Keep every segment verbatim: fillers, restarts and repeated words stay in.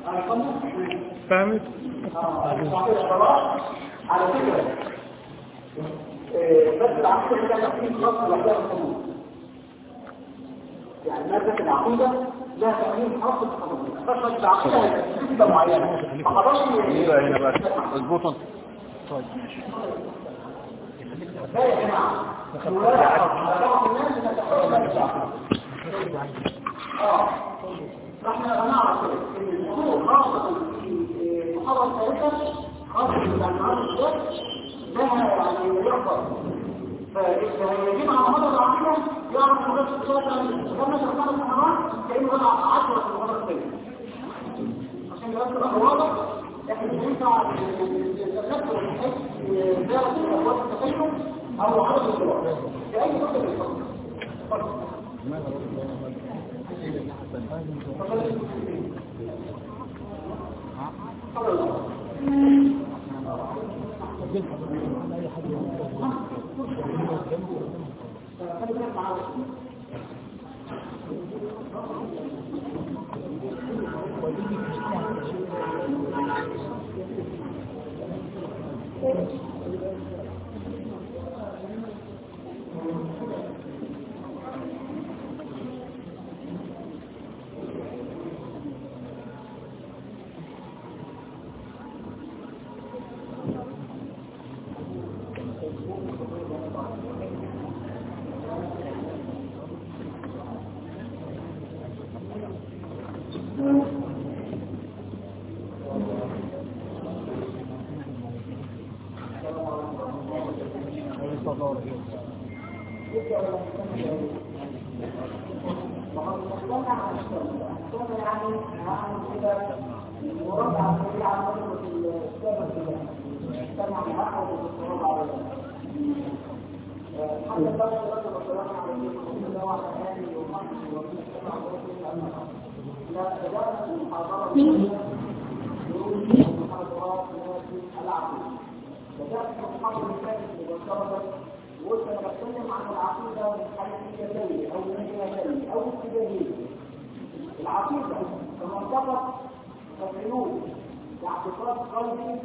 فهمت؟ على فكرة بس العقيدة كده تقسيم خاص لوحدها بالقانون. يعني مادة العقيدة لها تقسيم خاص بالقانون. بس العقيدة تبقى معينة. فخلاص يبقى هنا بقى اظبطوا. طيب. لا يا جماعة. اه. احنا هنعرف ان الامور خاصة في المحاضرة الثالثة خاصة بالعنوان الشخص لها يعني يحضر. فإذا يجب على مدى العقيدة يعرف ان بس الثلاثة لما تركب الحرام كأنه بقى عشرة في المحاضرة الثالثة. عشان يبقى الأمر واضح لكن ينفع التذكر بحيث زيادة الأبواب التكلم أو عدد الدول في أي نقطة من الفضل. وقلت انا بتكلم عن العقيده من حيثيتين او منهجين او اتجاهين. العقيده كما اتفق تفعيلون واعتقاد قلبي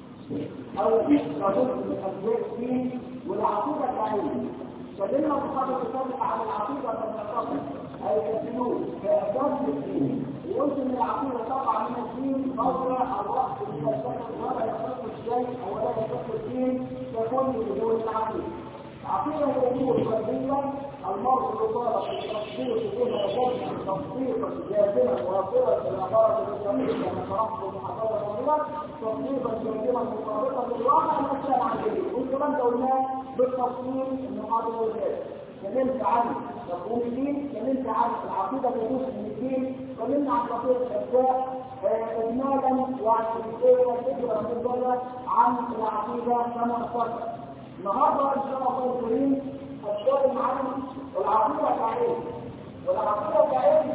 او رجل من اجزاء الدين والعقيده العلميه. تكلمنا في الحلقه السابقه عن العقيده كما اتفق اي تفعيلون كاساس الدين. وقلت ان العقيده تقع من الدين موضع الوقت الفلسفه ولا يخص الشيء او لا يخص الدين ككل بدون العقيده. عقيدة الأمور الفردية المرء يطالب بتصديق بها جزءا تصديقا جازما واصلا بالعبارة الإسلامية كما شرحت المحاضرة الأولى تصديقا جازما مطابقا للواقع الأشياء العادية والكلام ده قلناه بالتفصيل المحاضرة الأولى. كلمت عن مفهوم الدين، كلمت عن العقيدة جزء من الدين، كلمنا عن قضية الأجزاء إجمالا وعشرية فكرة مجملة عن العقيدة كما اتفق. النهارده ان شاء الله الكريم هتكلم عن العقيده كعلم. والعقيده كعلم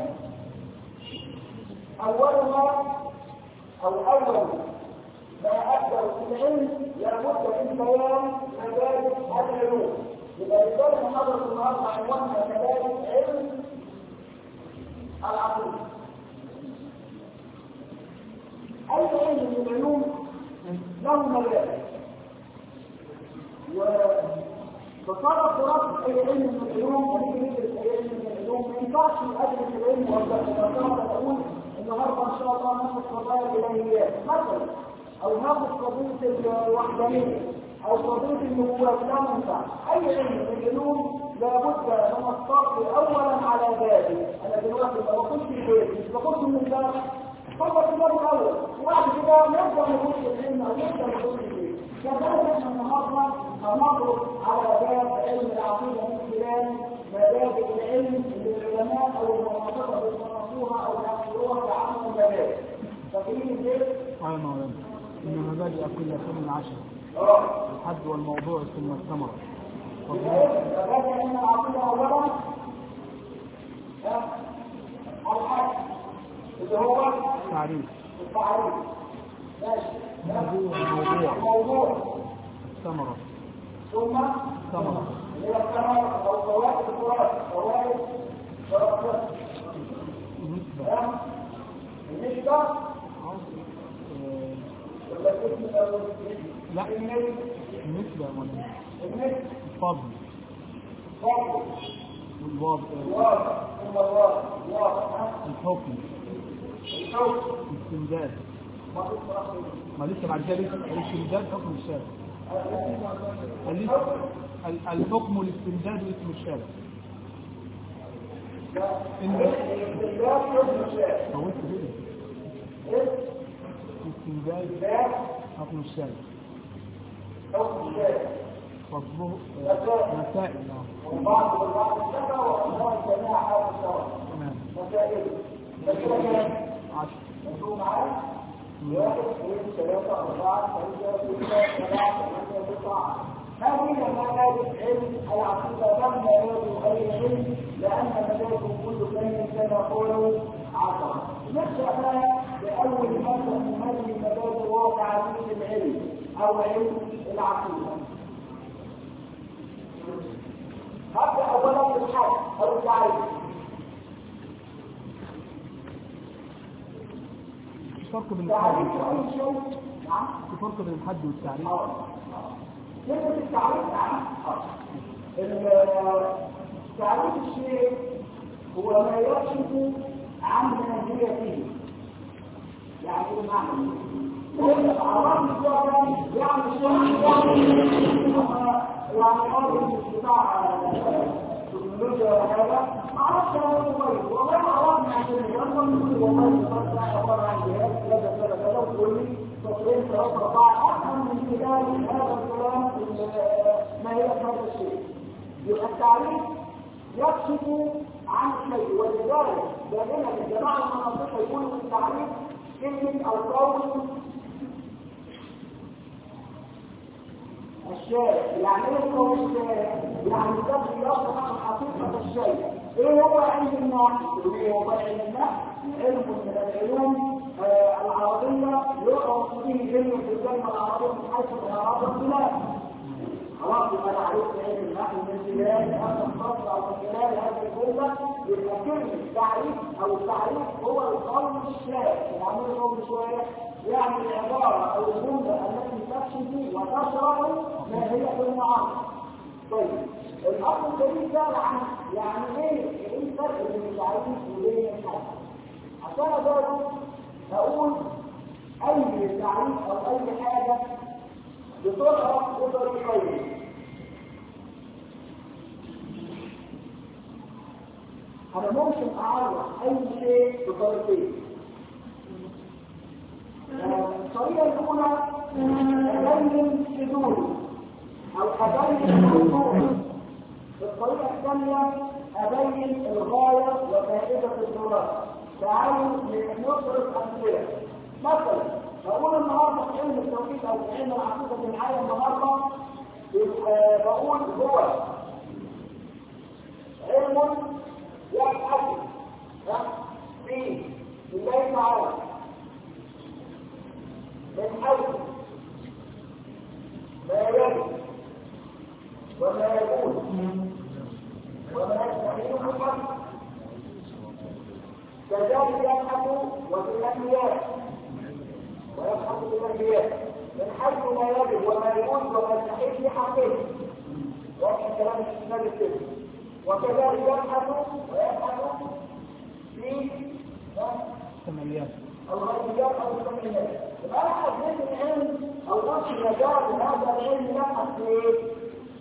اولها او اول ما ابدا في العلم لابد من بيان مدارس العلوم. يبقى رساله محاضره النهارده عنوانها مدارس علم العقيده. اي علم من العلوم له مدارس. وتصرف دراسة أي علم من العلوم ونيجي ندرس أي علم من العلوم ما ينفعش أدرس العلم وأقدر أقول النهارده إن شاء الله ناخد قضايا الإلهيات مثلا أو ناخد قضية الوحدانية أو قضية النبوات. لا ينفع. أي علم من العلوم لابد من الصبر أولا على ذلك. أنا دلوقتي ما بخش في البيت مش بخش من الباب فقط في الباب الأول وبعد كده نبدأ نخش العلم أو نبدأ نخش في البيت. كذلك احنا النهارده هنمر على باب علم العقيده من خلال مبادئ العلم اللي العلماء او المناطق بيصنفوها او يعتبروها كعامه مبادئ. فاكرين ازاي؟ ايوه مولانا. ان مبادئ كل فن عشرة. اه. الحد والموضوع ثم الثمره. مبادئ علم العقيده اولا الحد اللي هو التعريف. التعريف. ماشي. الموضوع. الموضوع. الثمره. ثم ثمره. اللي هي الثمره او فوائد الفوائد فوائد دراسات. النسبه لا النسبة ولا النسبة الفضل فضل والوضع الواضح ثم الواضح الواضح الحكم الحكم الاستمداد ما تفرق ما لسه بعد كده لسه الاستمداد حكم الشارع الحكم والاستمداد واسم الشارع الاستمداد حكم الشارع فوت كده الاستمداد حكم الشارع حكم الشارع فضله مسائل وبعض البعض الشرع وأنواع جميع هذا الشرع تمام مسائل مسائل كام؟ عشر انتوا معايا؟ واحد اثنين ثلاثة أربعة خمسة ستة سبعة ثمانية تسعة هذه مجالس علم العقيدة لم يرادوا أي علم لأن مجالكم كل فن كما قالوا عشرة نبدأ بأول مادة من هذه المجال وهو تعريف العلم أو علم العقيدة هبدأ أولا بالحد أو التعريف فرق بين الحد والتعريف نعم فرق بين الحد والتعريف كلمة التعريف نعم تعريف الشيء هو ما يكشف عن منزلته يعني ايه معنى كل أعراض الشيء يعني الشيء يعني هذا الاستطاعة التكنولوجيا وهذا عرفت هذا كويس والله عرفنا عشان نجرب والله يفرق عبارة عن جهاز كذا كذا كذا وتقول لي تصوير ثلاث أربعة أفهم من خلال هذا الكلام ما هي هذا الشيء يبقى التعريف يكشف عن الشيء ولذلك دائما الجماعة المناطق يقولوا في التعريف كلمة أو قول الشيء يعني ايه هو الشيء؟ يعني ده بيوضح عن حقيقة الشيء. ايه هو علم النحو؟ ايه هو علم النحو؟ علم من العلوم آه العربية يعرف به علم في الكلمة العربية من حيث الإعراب والبلاد. خلاص يبقى انا عرفت علم النحو من خلال هذا الفصل او من خلال هذه الجملة يبقى كلمة تعريف او التعريف هو القول الشيء. يعني ايه قول شوية؟ يعني العبارة او الجملة التي تكشف وتشرح ما هي في المعارض. طيب الأمر الجديد ده عن يعني ايه ايه الفرق بين التعريف وبين الحد؟ عشان اقدر اقول اي تعريف او اي حاجة بتعرف بطريقين. انا ممكن اعرف اي شيء بطريقين. الطريقة الأولى أبين حدود أو أبين موضوع. الطريقة الثانية أبين الغاية وفائدة الدراسة. تعالوا نضرب أمثلة. مثلا بقول النهارده في علم التوحيد أو في علم العقيدة العالم النهارده بقول هو علم يبحث فيه الله تعالى من حيث ما يجب وما يقول وما يستحيل الحق كذلك يبحث وفي الأنبياء ويبحث في الأنبياء من حيث ما يجب وما يقول وما يستحيل في حقه وفي كلام الإسلام السلم وكذلك يبحث ويبحث في الثمانيات الغيبيات أو الثمانيات. أنا حدثت العلم أو وصف مجال هذا العلم يبحث في إيه؟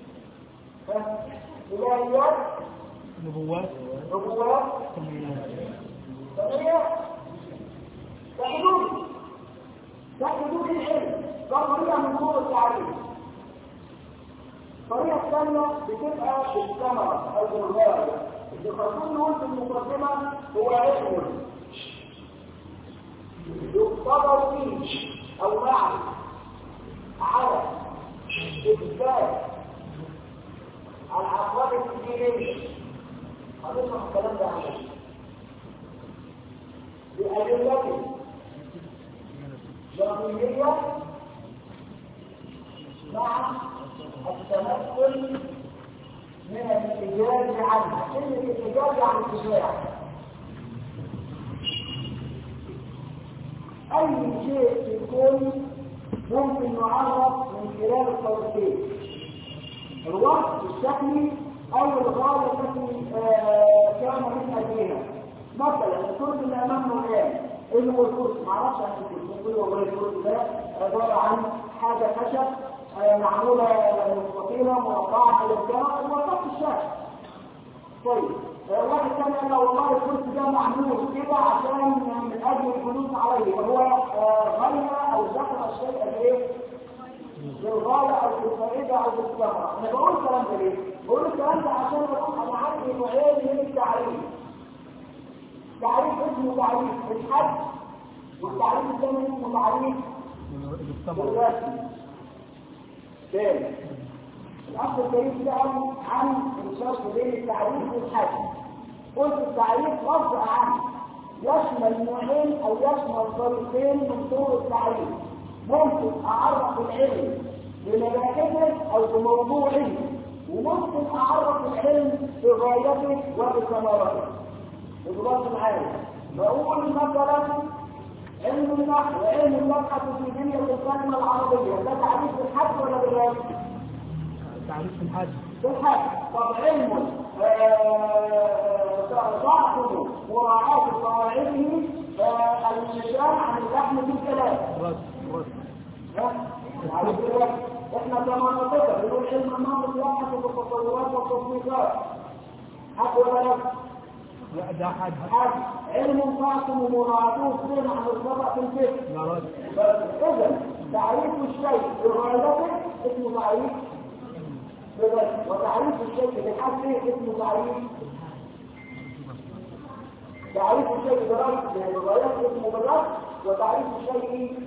إلهيات نبوات نبوات ثمانيات ثمانيات تحدود تحدود العلم ده طريقة من طرق التعريف. الطريقة الثانية بتبقى بالثمرة أو بالغاية. اللي خاصين نقول في المقدمة هو علم يقتضى فيه أو معه على إثبات العقائد الدينية. هنشرح الكلام ده عنه بأدلة جرمية مع التمثل من الإجاز عنه. كلمة الإجاز عن الدفاع أي شيء يكون ممكن نعرف من خلال الطريقين، الوقت الشكلي او الغايه التي كان من اجلها. مثلا الكرسي اللي امامنا الان اللي هو الكرسي، ما اعرفش عن الكرسي، ممكن والله الكرسي ده عباره عن حاجه خشب معموله مستطيله مربعه الى الجهه ووصفت الشكل. طيب واحد ثاني قال له والله الكرسي ده معمول كده عشان من اجل الجلوس عليه، وهو غير او ذكر الشيء الايه؟ بالغايه او بالفائده او بالثمره. انا بقول الكلام ده ليه؟ بقول الكلام ده عشان انا عندي نوعين من التعريف. تعريف اسمه تعريف الحد، والتعريف الثاني اسمه تعريف الرسمي. ثاني الأصل الكريم سأل عن الشرط بين التعريف والحد. قلت التعريف لفظ عام يشمل نوعين أو يشمل طريقين من طرق التعريف. ممكن أعرف العلم بنباته أو بموضوعه، وممكن أعرف العلم بغايته وبثمرته. الغاية معايا بقول مثلا علم النحو وعلم المبحث في بنية الكلمة العربية، ده تعريف بالحد ولا بالغاية؟ تعريف بالحد. بالحد. طب علم ضعفه مراعاة قواعده النشان عن اللحن في الكلام. رد رد. احنا كما نطلق بنقول علم النحو يبحث بالتصورات والتصنيفات. حد ولا لا؟ لا ده حد. حد. علم قاسم ومراعاته سن عن الخطأ في الفكر. لا رد. اذا تعريف الشيء بغايته اسمه تعريف بس، وتعريف الشيء بالحد اسمه تعريف تعريف الشيء بغايته اسمه بالرد، وتعريف الشيء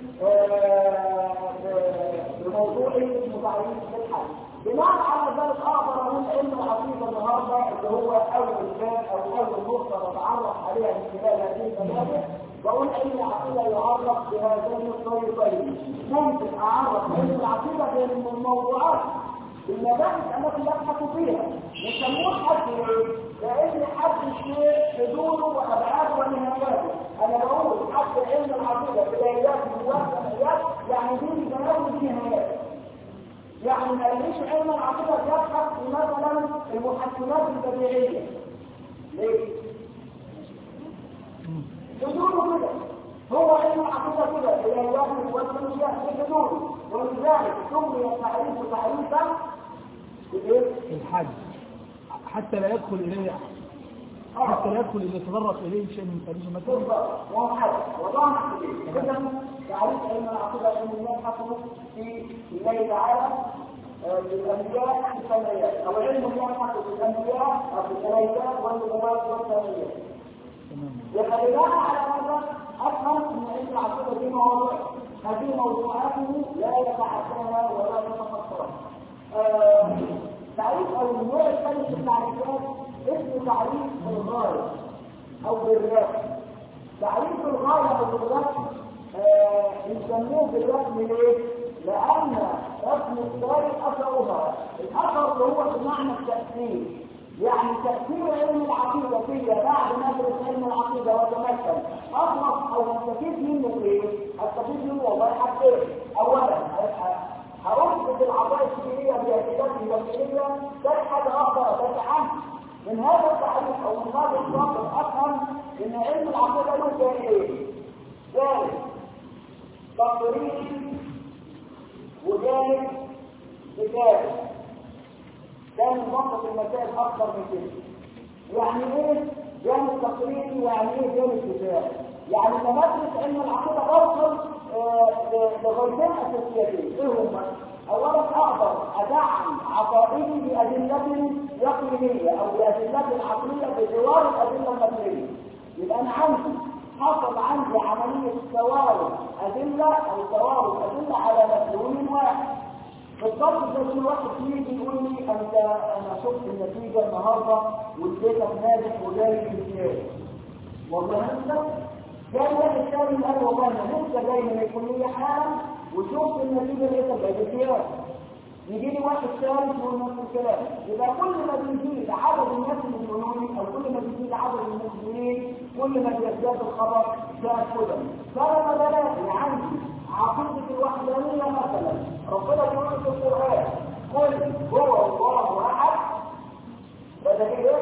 بموضوعه اسمه تعريف بالحد. بناء على ذلك اقدر اقول علم العقيده النهارده اللي هو اول باب او اول نقطه نتعرف عليها من خلال هذه المبادئ، بقول علم العقيده يعرف بهذين الطريقين. ممكن اعرف علم العقيده بين الموضوعات المباحث التي يبحث فيها، يسموه حد ليه؟ لان حد الشيء حدوده وابعاده ونهاياته. انا بقول حد علم العقيده بدايات ونهايات، يعني دي بدايات ودي نهايات. يعني ما يجيش علم العقيده يبحث في مثلا المحسنات البديهيه. ليه؟ حدوده كده. هو علم العقيده كده بدايات ونهايات في حدوده، ولذلك سمي التعريف تعريفا الحد حتى لا يدخل اليه حتى لا يدخل اليه يتطرق اليه شيء من تعريف المثل. بالضبط. وهو حد وضعنا اذا تعريف علم العقيده انه يبحث في الله تعالى بالانبياء والسماوات، او علم يبحث في الانبياء او في الملائكه والنبوات والسماوات. وخلينا على هذا افهم ان علم العقيده دي مواضيع، هذه موضوعاته لا يتعداها ولا يتخطاها. آه تعريف او النوع الثالث من التعريفات اسمه تعريف الغايه او بالرسم. تعريف الغايه او بالرسم يسموه بالرسم ليه؟ لان رسم الطريق اثرها، الاثر اللي هو بمعنى التاثير، يعني تاثير علم العقيده فيا بعد ما ادرس علم العقيده وتمكن اخلص او استفيد منه ايه؟ استفيد منه والله حاجتين. اولا هأثبت العقائد الدينيه باعتقادي والدينيه، ثاني حاجه اقدر ادافع عنها. من هذا التعريف او من هذا النظر افهم ان علم العقيده له جانبين، جانب تقريري وجانب كتابي. كان منطق المسائل اكثر من كده. يعني ايه جانب تقريري ويعني ايه جانب كتابي؟ يعني لما ادرس علم العقيده اوصل لغايتين اساسيتين. ايه هما؟ اولا اقدر ادعم عقائدي بادله يقينيه او بادله عقليه بجوار الادله النقليه. يبقى انا عندي حصل عندي عمليه توارد ادله او توارد ادله على مدلول واحد. بالضبط زي كل واحد يجي يقول لي انت انا شفت النتيجه النهارده والبيتك ناجح وجاي في الامتياز. والله انت جاي واحد ثاني قال والله انا لسه جاي من الكليه حالا وشفت النتيجه لقيتك جاي في الامتياز. يجي لي واحد ثالث يقول نفس الكلام. يبقى كل ما بيزيد عدد الناس المؤمنين او كل ما بيزيد عدد المسلمين كل ما بيزداد الخبر زاد هدى. فانا بلاقي عندي عقيدة الوحدانية مثلا ربنا بيقول في القرآن قل هو الله أحد بدأ ايه؟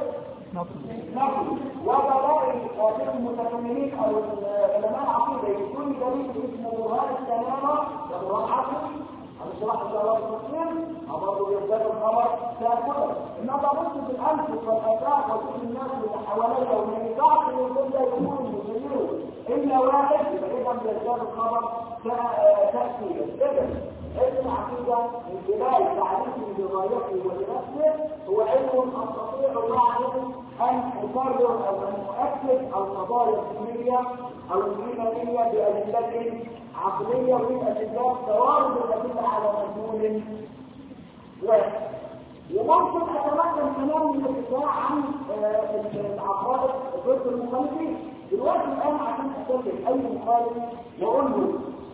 نقل وبلاقي آخر المتكلمين أو علماء العقيدة يكون دليل اسمه برهان السلامة وبرهان عقلي على شرح الله المسلم أمره يزداد الخبر تأكله إنما بص في الأنفس والأساق وكل الناس اللي حواليا ومن يقعد من كل يكون يسيره إلا واحد إذا يزداد الخبر تأكيدا إذن علم العقيدة من خلال تعريفه بغايته ولنفسه هو علم أستطيع معه أن أقرر أو أن أؤكد القضايا الدينية أو الإيمانية بأدلة عقلية من أدلات توارد الأدلة على مجهول واحد. وممكن أتمكن كمان من الدفاع عن العقائد ضد المخالفين. دلوقتي الآن عشان أسلم أي مخالف وأقول له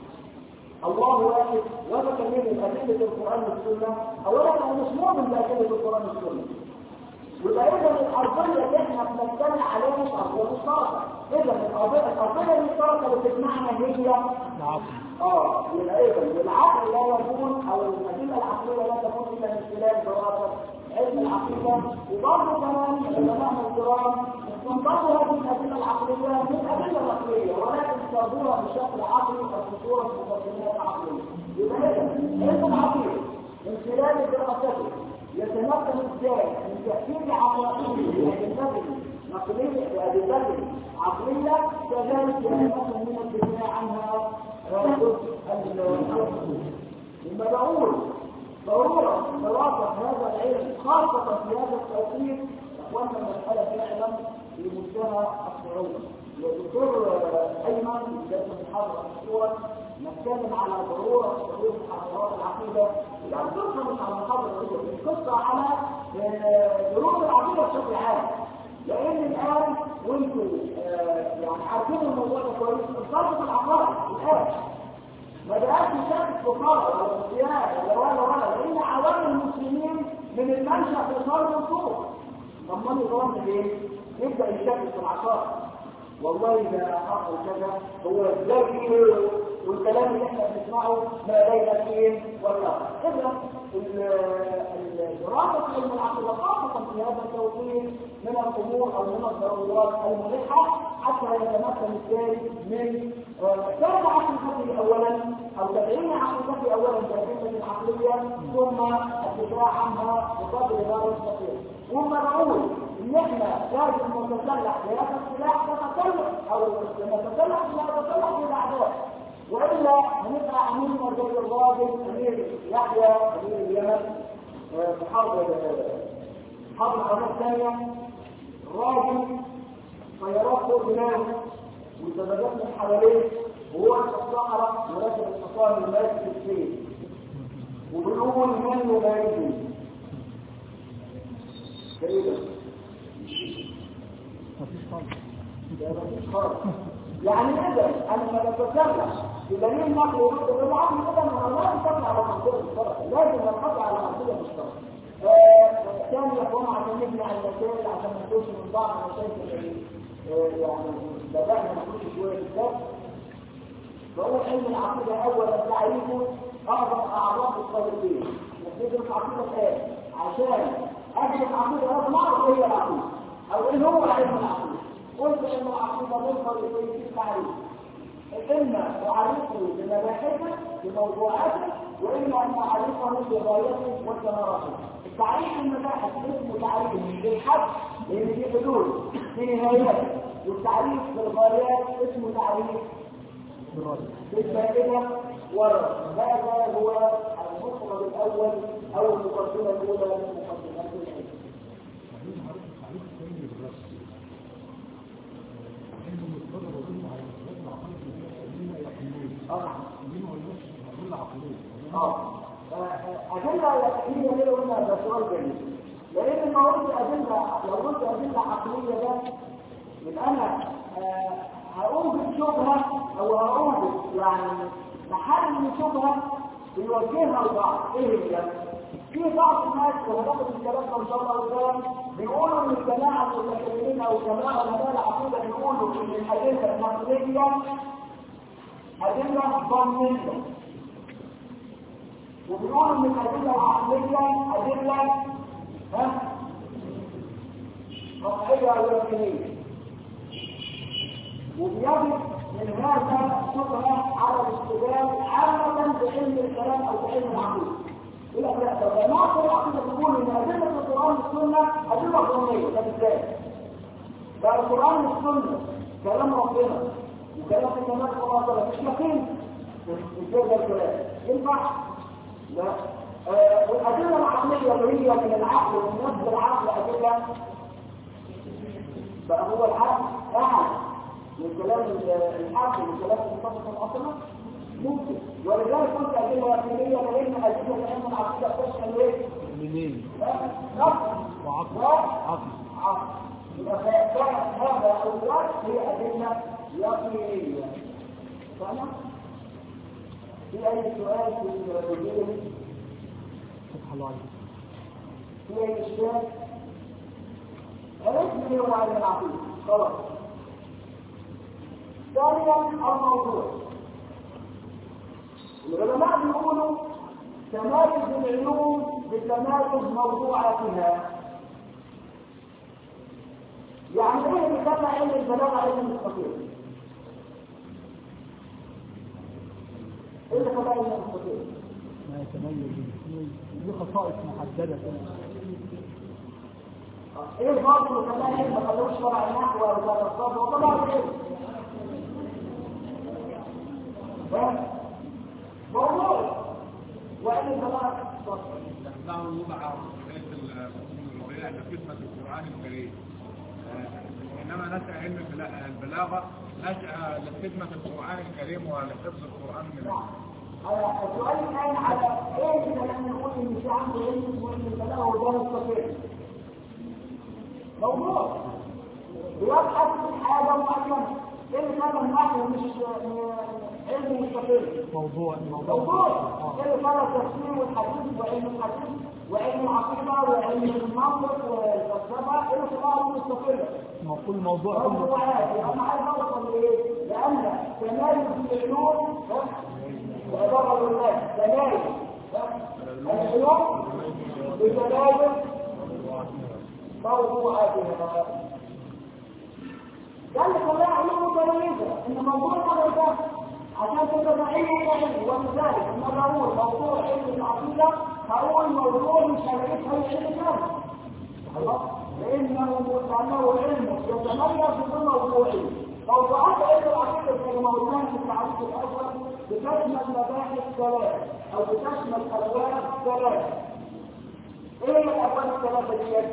الله واحد وتكلم أدلة القرآن والسنة، أولا أنا مش مؤمن بأدلة القرآن والسنة. ويبقى إذا الأرضية اللي إحنا بنتكلم عليها مش أرضية مشتركة. إذا الأرضية الأرضية المشتركة اللي بتجمعنا هي العقل. آه يبقى إذا العقل لا يكون أو الأدلة العقلية لا تكون إلا من خلال دراسة علم العقيدة. وبرضه كمان علماء الكرام استنبطوا هذه الأدلة العقلية من أدلة عقلية ولكن استخدموها بشكل عقلي أو بصورة مقدمات عقلية. يبقى إذا علم العقيدة من خلال دراسته يتمكن ازاي من تأثير عقائده بأدلة نقلية بأدلة عقلية كذلك يتمكن من الدفاع عنها جزء العقل. لما بقول ضرورة دراسة هذا العلم خاصة في هذا التوقيت اخواننا المسألة فعلا في منتهى الصعوبة. الدكتور أيمن جالس محاضرة مشهورة نتكلم على ضرورة تطوير محاضرات العقيدة. يعني القصة مش على محاضرة القصة على دروس العقيدة بشكل عام. لأن الآن وانتوا يعني عارفين الموضوع ده كويس الفرق في العقائد الآن ما بقاش يشارك في فرق ولا صيانة ولا ولا ولا لأن عوام المسلمين من المنشأ في صار الصوت. طب ما نظام ايه؟ يبدأ يشارك في العقائد. والله ده حصل كذا هو ازاي والكلام اللي احنا بنسمعه ما بين الدين والله. اذا الدراسه علم العقيده خاصه في هذا التوقيت من الامور او من الضرورات الملحه حتى يتمكن الثاني من كان عقيدته اولا او تدعيم عقيدته اولا بادله عقليه ثم الدفاع عنها بقدر ما يستطيع. وما نقول ان احنا لازم نتسلح بهذا السلاح نتسلح او نتسلح لا نتسلح بالاعداء والا هنبقى عاملين زي الراجل امير يحيى امير اليمن في حرب حرب العالميه الثانيه الراجل طيارات فوق دماغه والزبادات من حواليه وهو في الصحراء وراكب الحصان الماسك السيف وبيقول من يبارزني كده مفيش خالص. مفيش خالص. يعني اذا انا لما بتكلم بدليل نقل وجود العقل كده ما لا نقطع على منطقه الشرع، لازم نقطع على منطقه الشرع. ثاني يا اخوان عشان نبني على المسائل عشان ما نخش من بعض المشاكل يعني بدانا نخش شويه بالذات. بقول علم العقيده اولا تعريفه اعظم اعراض الصالحين. ندرس عقيده الان عشان ادرس عقيده لازم اعرف ايه هي العقيده او ايه هو علم العقيده. قلت ان العقيده منفرد في التعريف. إما أعرفه بمباحثه بموضوعاته وإما أن أعرفه بغايته وثمراته. التعريف المباحث اسمه تعريف بالحد لأن في حدود في نهايات، والتعريف بالغايات اسمه تعريف بالفائدة والرد. هذا هو المفرد الأول أو المقدمة الأولى من مقدمات العلم. أدلة يقينية ليه قلنا ده سؤال جميل، لأن ما قلت أدلة لو قلت أدلة عقلية ده يبقى أنا هأوجد شبهة أو هأوجد يعني محل شبهة بيوجهها لبعض. إيه هي؟ في بعض الناس وهناخد الكلام ده إن شاء الله قدام بيقولوا إن الجماعة المتكلمين أو الجماعة علماء العقيدة بيقولوا إن الأدلة العقلية أدلة ظنية، وبنقول إن الأدلة العقلية أدلة ها قطعية أو يقينية، وبيجب من هذا شبهة على الاستدلال عامة بعلم الكلام أو بعلم العقيدة. يقول لك لا ده جماعة العقيدة تقول إن أدلة القرآن والسنة أدلة ظنية، ده إزاي؟ ده القرآن والسنة كلام ربنا وكلام النبي صلى الله عليه وسلم مش يقين، ازاي ده الكلام؟ ينفع؟ لا. آه والأدلة العقلية اللي هي من العقل ومن نفس العقل أدلة بقى هو العقل أعلى من كلام الحق ومن كلام المصطفى الأصلي ممكن، ولذلك قلت أدلة يقينية لأن أدلة لأن العقيدة تشمل إيه؟ منين؟ نفس وعقل عقل عقل يبقى كانت هذا الأولاد هي أدلة يقينية. فاهم؟ في أي سؤال في الوجود؟ فتح الله عليك. في أي إشكال؟ عرفت من هو علم العقيدة؟ خلاص. ثانيا الموضوع. العلماء بيقولوا تمايز العلوم بتمايز موضوعاتها. يعني ايه اللي كان علم البلاغه علم المستقيم؟ ايه اللي كان علم المستقيم؟ ما يتميز دي خصائص محدده كده. ايه برضه اللي كان علم ما خلوش شرع النحو ولا الصبر وطبعا ايه؟ موضوع وعلم البلاغه نحن نوضع في خدمه القران الكريم، إنما نشأ علم البلاغة نشأ لخدمة القرآن الكريم ولحفظ القرآن من السؤال كان على إيه إذا لم نقول إن في عنده علم وإن البلاغة وده مستقيم؟ موضوع بيبحث في حاجة معينة، إيه اللي كان النحو مش علم مستقيم؟ موضوع موضوع إيه اللي كان التفسير والحديث وعلم الحديث وعلم العقيدة وعلم المنطق والفلسفة إيه اللي كان مستقيم؟ كل موضوع كله موضوعات. انا عايز اوصل لايه؟ لان تمايز العلوم وعباره الله تمايز العلوم بتمايز موضوعاتها. ده اللي خلاها علوم متميزه، ان موضوع هذا ده عشان تبقى علم علم. ولذلك لما بقول موضوع علم العقيده هقول موضوع مش هلاقيه في علم ثاني. خلاص؟ لأنه لأنه علم يتميز بموضوعه. موضوعات علم العقيدة كما قلنا في التعريف الأول بتشمل مباحث ثلاث أو بتشمل أبواب ثلاث. إيه الأبواب الثلاثة دي؟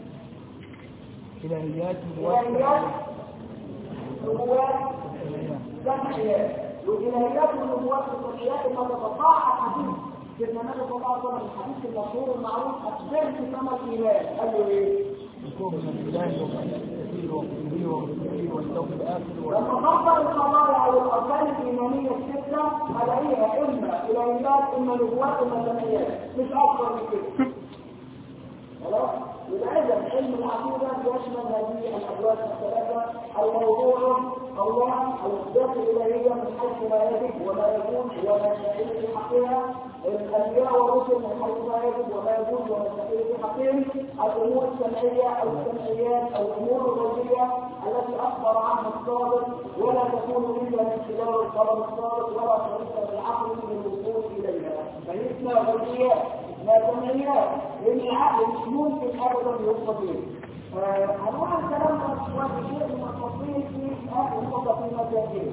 إلهيات إلهيات نبوات سمعيات. والإلهيات والنبوات والسمعيات ما تتطاع حديث سيدنا النبي صلى الله عليه وسلم الحديث المشهور المعروف أخبرني كما الإله. قال له إيه؟ من الله وملائكته وكتبه ورسله واليوم الآخر. لما تفضل القضايا أو الأركان الإيمانية الستة هلاقيها إما إلهيات إما نبوات إما سمعيات، مش أكثر من كده. خلاص؟ يبقى إذا علم العقيدة يشمل هذه الأبواب الثلاثة. الموضوع الله أو الذات الإلهية من حيث لا يجب ولا يكون ولا يستحيل في حقها، الأنبياء والرسل من حيث لا يجب ولا يجوز ولا يستحيل في حقهم، الأمور السمعية أو السمعيات أو الأمور الغيبية التي أخبر عنها الصادق ولا تكون إلا من خلال الخبر الصادق ولا طريق للعقل من الوصول إليها. فهي غيبيات لا سمعيات، لأن العقل مش ممكن أبدا يوصل إليه. هنروح الكلام ده شوية شيء من التفصيل في آخر نقطة في المساجد.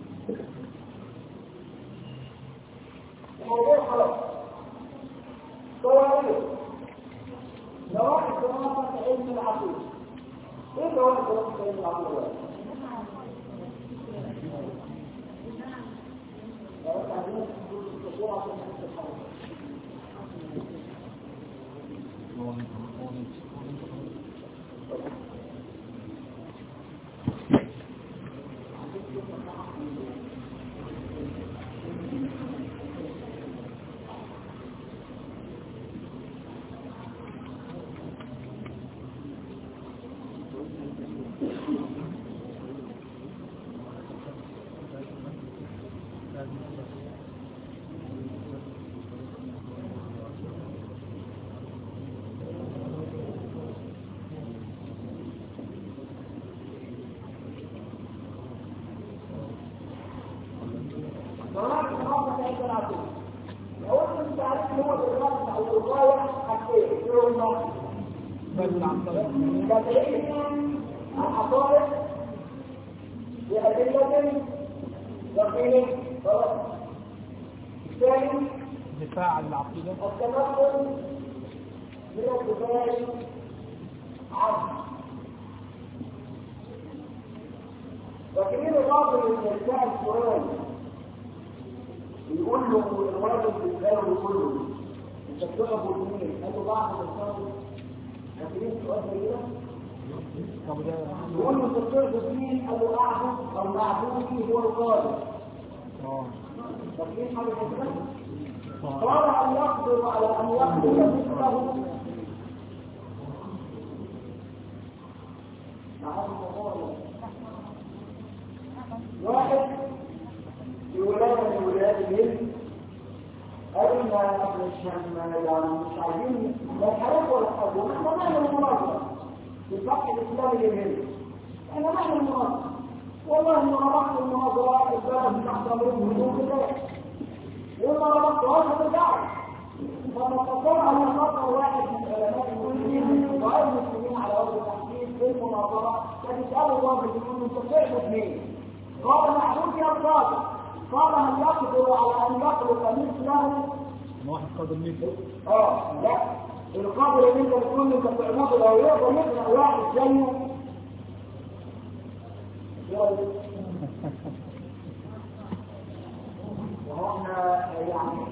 الموضوع خلاص. تواريخ. نواحي دراسة علم العقيدة. إيه نواحي دراسة علم العقيدة؟ دفاع عن العقيدة. التمكن من الدفاع عنه. وكثير الراجل اللي بتاع القرآن يقول له الراجل بيسأله يقول له انت بتقرب وتمين قال له بعض الصوت فاكرين سؤال زي كده؟ يقول له انت بتقرب مين؟ قال له اعبد او معبودي هو القادر. فاكرين حاجه زي كده؟ قال ان يقدر على ان يقدر مثله واحد في ولايه من ولايات الهند قالوا لنا مش يعني مش عايزين لا نحارب ولا نحارب، احنا نعمل مناظره في الفتح الاسلامي للهند. احنا نعمل مناظره والله ان ربطت المناظرات البلد تحت امرهم بدون كده وما ربطتهاش هترجعوا. فما استطاع ان يخاطر واحد من علماء المسلمين وغير المسلمين على وجه التحديد في المناظره فتسالوا الراجل يقول له انت بتعرف اثنين؟ قال معبود يا القادر. قال هل يقدر على ان يخلق مثله؟ واحد قادر مثله؟ اه لا القادر اللي انت بتقول انت بتعبده لو يقدر يخلق واحد زيه واحنا يعني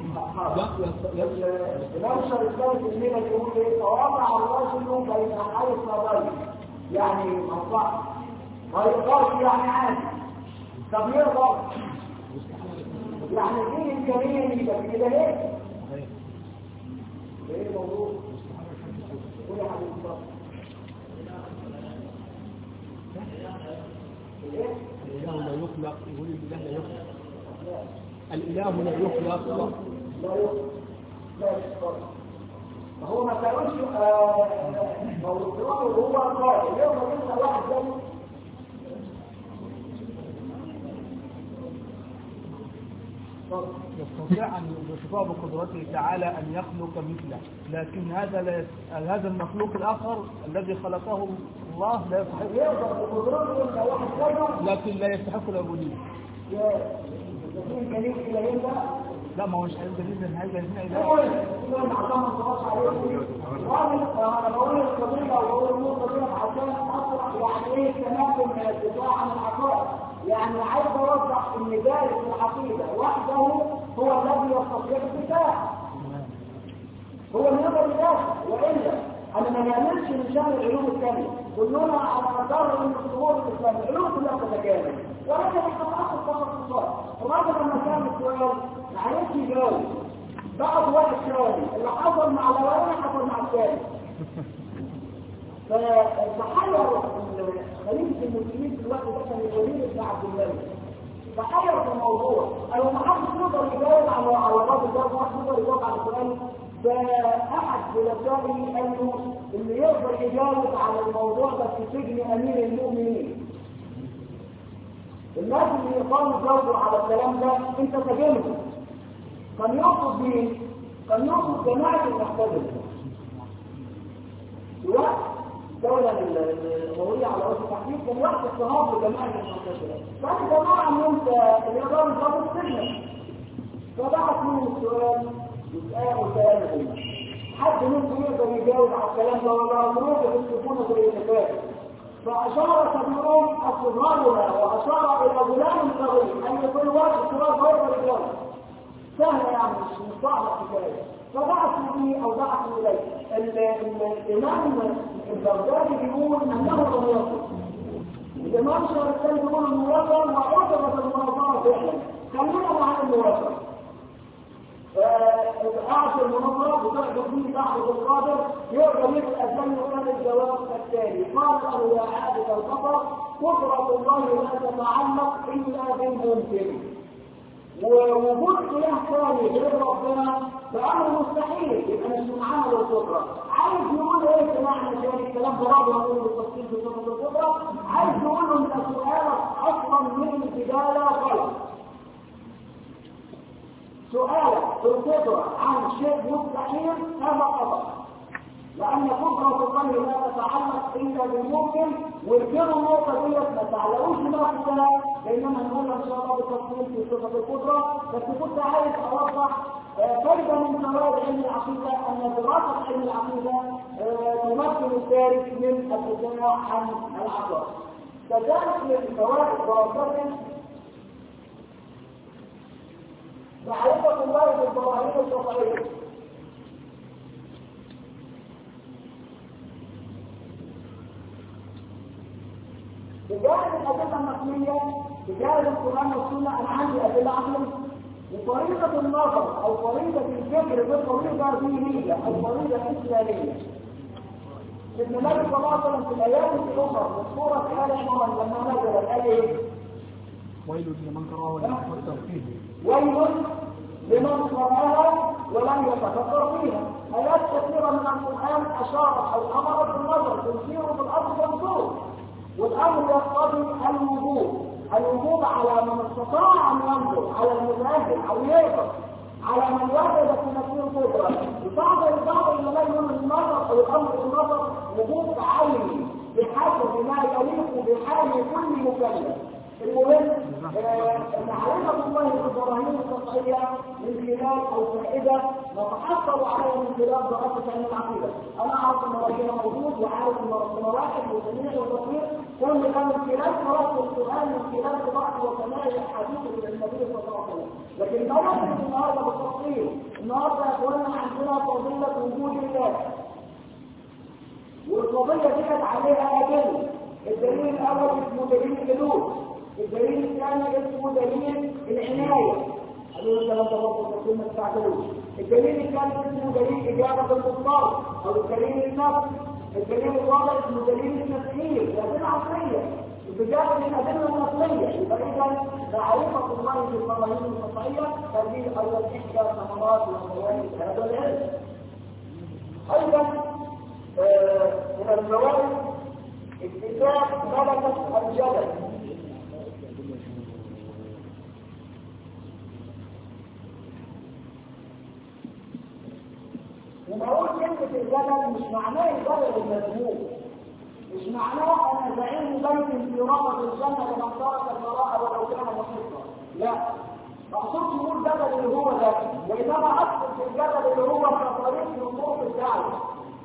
الانشر الثالث الليله يقول ايه؟ فوضع الرجل بين حي الصدرين يعني مصلحه ما يقدرش يعني عادي. طب يقدر يعني في امكانيه ليك كده ليه؟ ايه الموضوع؟ قول يا حبيبي الصبر. الإله لا يخلق. يقول الإله لا يخلق. الإله لا يخلق. لا يخلق. لا يخلق. هو ما كانوش موضوعه وهو قائل يوم ما يسأل واحد زيه يستطيع أن يصفه بقدرته تعالى أن يخلق مثله، لكن هذا لا هذا المخلوق الآخر الذي خلقه الله لا يستحق، لكن لا يستحق العبودية. لا ما هو مش دليل من هذا هنا إلى أنا بقول القضية وبقول القضية عشان أطرح يعني إيه التمكن من الدفاع عن العقائد. يعني عايز اوضح ان دارس العقيده وحده هو الذي يستطيع الدفاع. هو اللي يقدر يدافع والا انا ما نعملش من شان العلوم الثانيه كلنا على مدار ان الظهور الاسلامي العلوم كلها تتكامل ولكن التخصص تخصصات. الراجل لما كان السؤال ما عرفش يجاوب بعض واحد ثاني اللي حصل مع الاولاني حصل مع الثاني. فتحير خليفه المسلمين في الوقت ده كان الوليد بن عبد الملك تحير في الموضوع. قالوا ما حدش يقدر يجاوب على على الراجل ده ما حدش يقدر يجاوب على السؤال. فاحد خلفائه قال له اللي يقدر يجاوب على الموضوع ده في سجن امير المؤمنين. الناس اللي يقدروا يجاوبوا على الكلام ده انت سجنهم. كان يقصد مين؟ كان يقصد جماعه المحتجين. وقت الدولة الأموية على وجه التحديد كان وقت اضطهاد لجماعة المعتزلة. كان جماعة من انت اليابان ضابط السجن. فبعت منهم السؤال يسألوا سؤالهم. حد منكم يقدر يجاوب على الكلام ده ولا أمروه يكتبونه زي اللي فات. فأشار كبيرهم أصغرنا وأشار إلى غلام صغير أن يكون واحد صغير غير يجاوب. سهلة يعني مش صعبة الحكاية. فبعثوا به او بعثوا اليه. الامام البغدادي بيقول انه لم يصل. الامام الشافعي بيقول انه وصل وعتبت المناظره فعلا. خلينا مع انه وصل. قاعد المناظره بتحدث به بعض القادر يقدر يسال من وكان الجواب التالي. قال له يا عابد الخطر قدره الله لا تتعلق الا بالممكن. ووجود اله ثاني غير ربنا فامر مستحيل، يبقى مش من عمل القدره. عايز يقول ايه سمعنا تاني الكلام ده راضي نقول بالتفصيل في صفه القدره، عايز يقول له انت سؤالك اصلا من البدايه غلط. سؤالك في القدره عن شيء مستحيل هذا خطا، لأن قدرة الله لا تتعلق إلا بالممكن، والكلمة النقطة ديت ما تعلقوش بنفسها، بينما نقول إن شاء الله بالتفصيل في صفة القدرة. بس كنت عايز أوضح فايدة من فوائد علم العقيدة، أن دراسة علم العقيدة تمثل الثالث من الدفاع عن العقائد. كذلك من فوائد دراسته معرفة الله بالبراهين الشرعية. بجانب الأدلة النقلية، بجانب القرآن والسنة، أنا عندي أدلة عقلية، وطريقة النظر أو طريقة الفكر بطريقة دينية أو طريقة إسلامية. ابن النبي صلى الله عليه وسلم في الآيات الأخرى من سورة آل عمران لما نزل الآية إيه؟ ويل لمن قرأها ولم يتفكر فيه. ويل لمن قرأها ولم يتفكر فيها. آيات كثيرة من القرآن أشارت أو أمرت بالنظر، تنشير في الأرض تنظر. والأمر يقتضي الوجوب، الوجوب على من استطاع أن ينظر، على المتأهل أو يقدر، على من وجد في نفسه القدرة. وبعض البعض اللي لا يقول النظر أو الأمر بالنظر وجوب عيني بحسب ما يليق بحال كل مكلف. المهم معرفة الله بالبراهين القطعية من خلال أو فائدة نتحصل عليها من خلال دراسة علم العقيدة. أنا أعرف أن ربنا موجود وعارف أن ربنا واحد وسميع وبصير، كل ده من خلال قراءة القرآن، من خلال قراءة وسماع الأحاديث للنبي صلى الله عليه وسلم. لكن ما يحدث النهارده بالتفصيل، النهارده يا إخواننا عندنا قضية وجود الله. والقضية دي كانت عليها أدلة. الدليل الأول اسمه دليل الحدود. الدليل الثاني اسمه دليل العناية. قالوا الكلام ده برضه تقول ما تستعجلوش. الدليل الثالث اسمه دليل إجابة المضطر أو الدليل النفسي. الدليل الرابع اسمه دليل التسهيل، الأدلة العقلية. بجانب الأدلة النقلية، يبقى إذا معرفة الله بالبراهين القطعية هذه أيضا إحدى ثمرات وفوائد هذا العلم. أيضا من الفوائد اكتساب ملكة الجدل. لما اقول كلمة الجدل مش معناه الجدل المذموم، مش معناه انا زعيم بيت في رابط الجنة لمن ترك القراءة ولو كان محيطا، لا، مقصود نقول الجدل اللي هو ده، وانما اقصد في الجدل اللي هو كطريق من طرق الدعوة.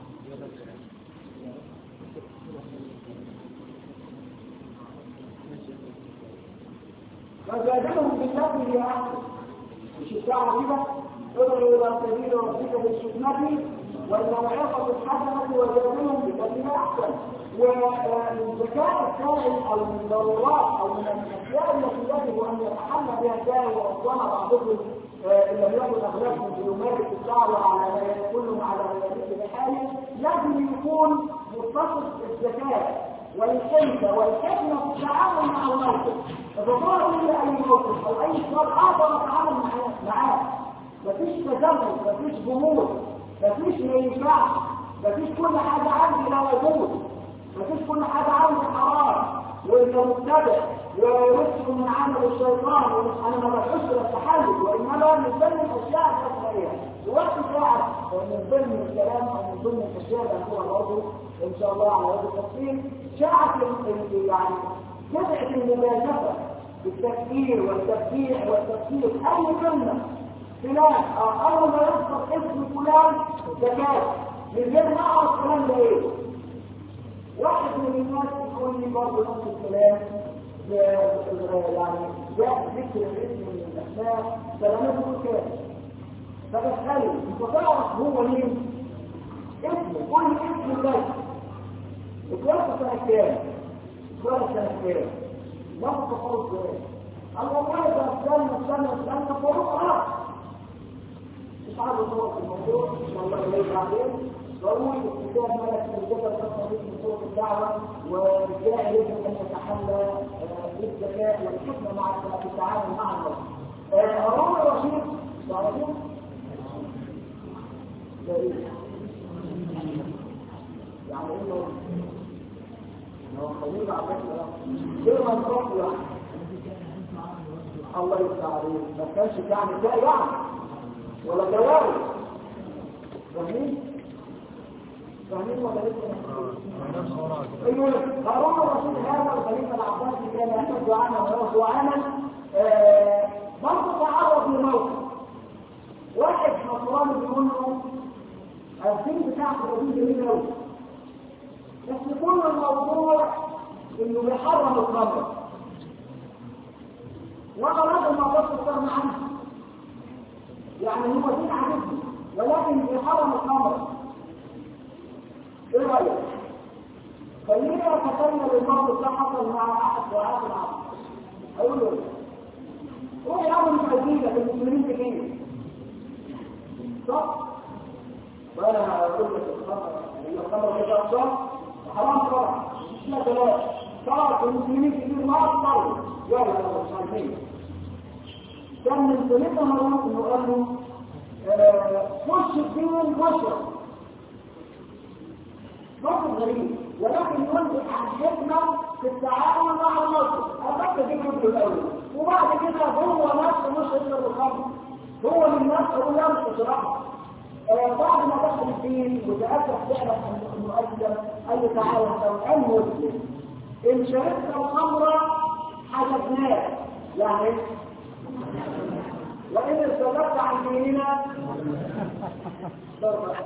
فجادلهم بالتي هي احسن، مش الدعوة كده ادعوا الى سبيل ربك بالحكمة والموعظة الحسنة وجادلهم بالتي هي احسن. والذكاء الشرعي او من الضرورات او من الاشياء التي يجب ان يتحلى بها الداعي، وربما بعضكم ان لم يكن اغلبهم بيمارس الدعوه على كلهم على ريادته بحاله، لازم يكون متصف الذكاء والحنكه والحكمه في التعامل مع الموقف. فبظهر لي اي موقف او اي سؤال اقدر اتعامل معاه، مفيش تجمل، مفيش جمود، مفيش ما ينفعش، مفيش كل حاجه عندي لا يجوز، مفيش كل حاجه عندي حرام وانت مبتدع ويرسل من عمل الشيطان. انا ما بحثش للتحلل، وانما من ضمن الاشياء الاساسيه وقت ساعه من ضمن الكلام او من ضمن الاشياء اللي هنقولها برضه ان شاء الله على وجه التفصيل ساعه يعني بدأت المباشره بالتفكير والتفكير والتفكير. اي كلمه فلان اول ما يذكر اسم فلان ذكاء من غير ما اعرف فلان ده ايه. واحد من الناس يقول لي برضه نفس الكلام، يعني جاء ذكر الاسم من الاسماء فلنقول كده، فبسأله انت تعرف هو مين؟ اسمه، قول لي اسم الله. اتولد سنة كام؟ اتولد سنة كام؟ ما هو تفرض كام؟ قال والله ده استنى استنى استنى فوق خلاص. مش عارف اطور في الموضوع ان شاء الله اليه بعدين. ضروري اكتساب ملك الجسد خاصه من طرق الدعوه، والداعي يجب ان يتحلى بالذكاء والحكمه مع التعامل مع الناس. غير منطق يعني. الله يفتح عليك، ما كانش يعني ده يعني ولا جواري. فاهمين؟ فاهمين ولا لسه؟ ايوه هارون الرشيد هذا الخليفه العباسي كان يحب عمل ويرجو عمل برضه تعرض لموقف. واحد نصراني بيقول له الدين بتاعك ده دين جميل قوي، بس كل الموضوع انه بيحرم الخمر، وانا راجل ما اقدرش استغنى عنه، يعني هو دين عجبني ولكن بيحرم الخمر. ايه رايك؟ خلينا نتخيل الموقف ده حصل مع احد دعاة العصر. اقول له روح يا عم مش عايزينك، المسلمين كتير صح؟ وانا اقول لك الخمر هي الخمر كده صح؟ حرام صح؟ لا ثلاث صار المسلمين كتير ما اكثر. يلا يا مش عايزين. كان من سنتها مرات انه قال له خش الدين بشر. موقف غريب ولكن ينبئ عن حكمه في التعامل مع الموقف. انا بس اجيب له الاول وبعد كده هو نفسه مش يشرب الخمر، هو من نفسه هو يمشي شربها. بعد ما دخل الدين وتأكد فعلا انه اسلم قال له تعالى انت المسلم ان شربت الخمر حجبناك، يعني وان ارتدت عن ديننا ضربك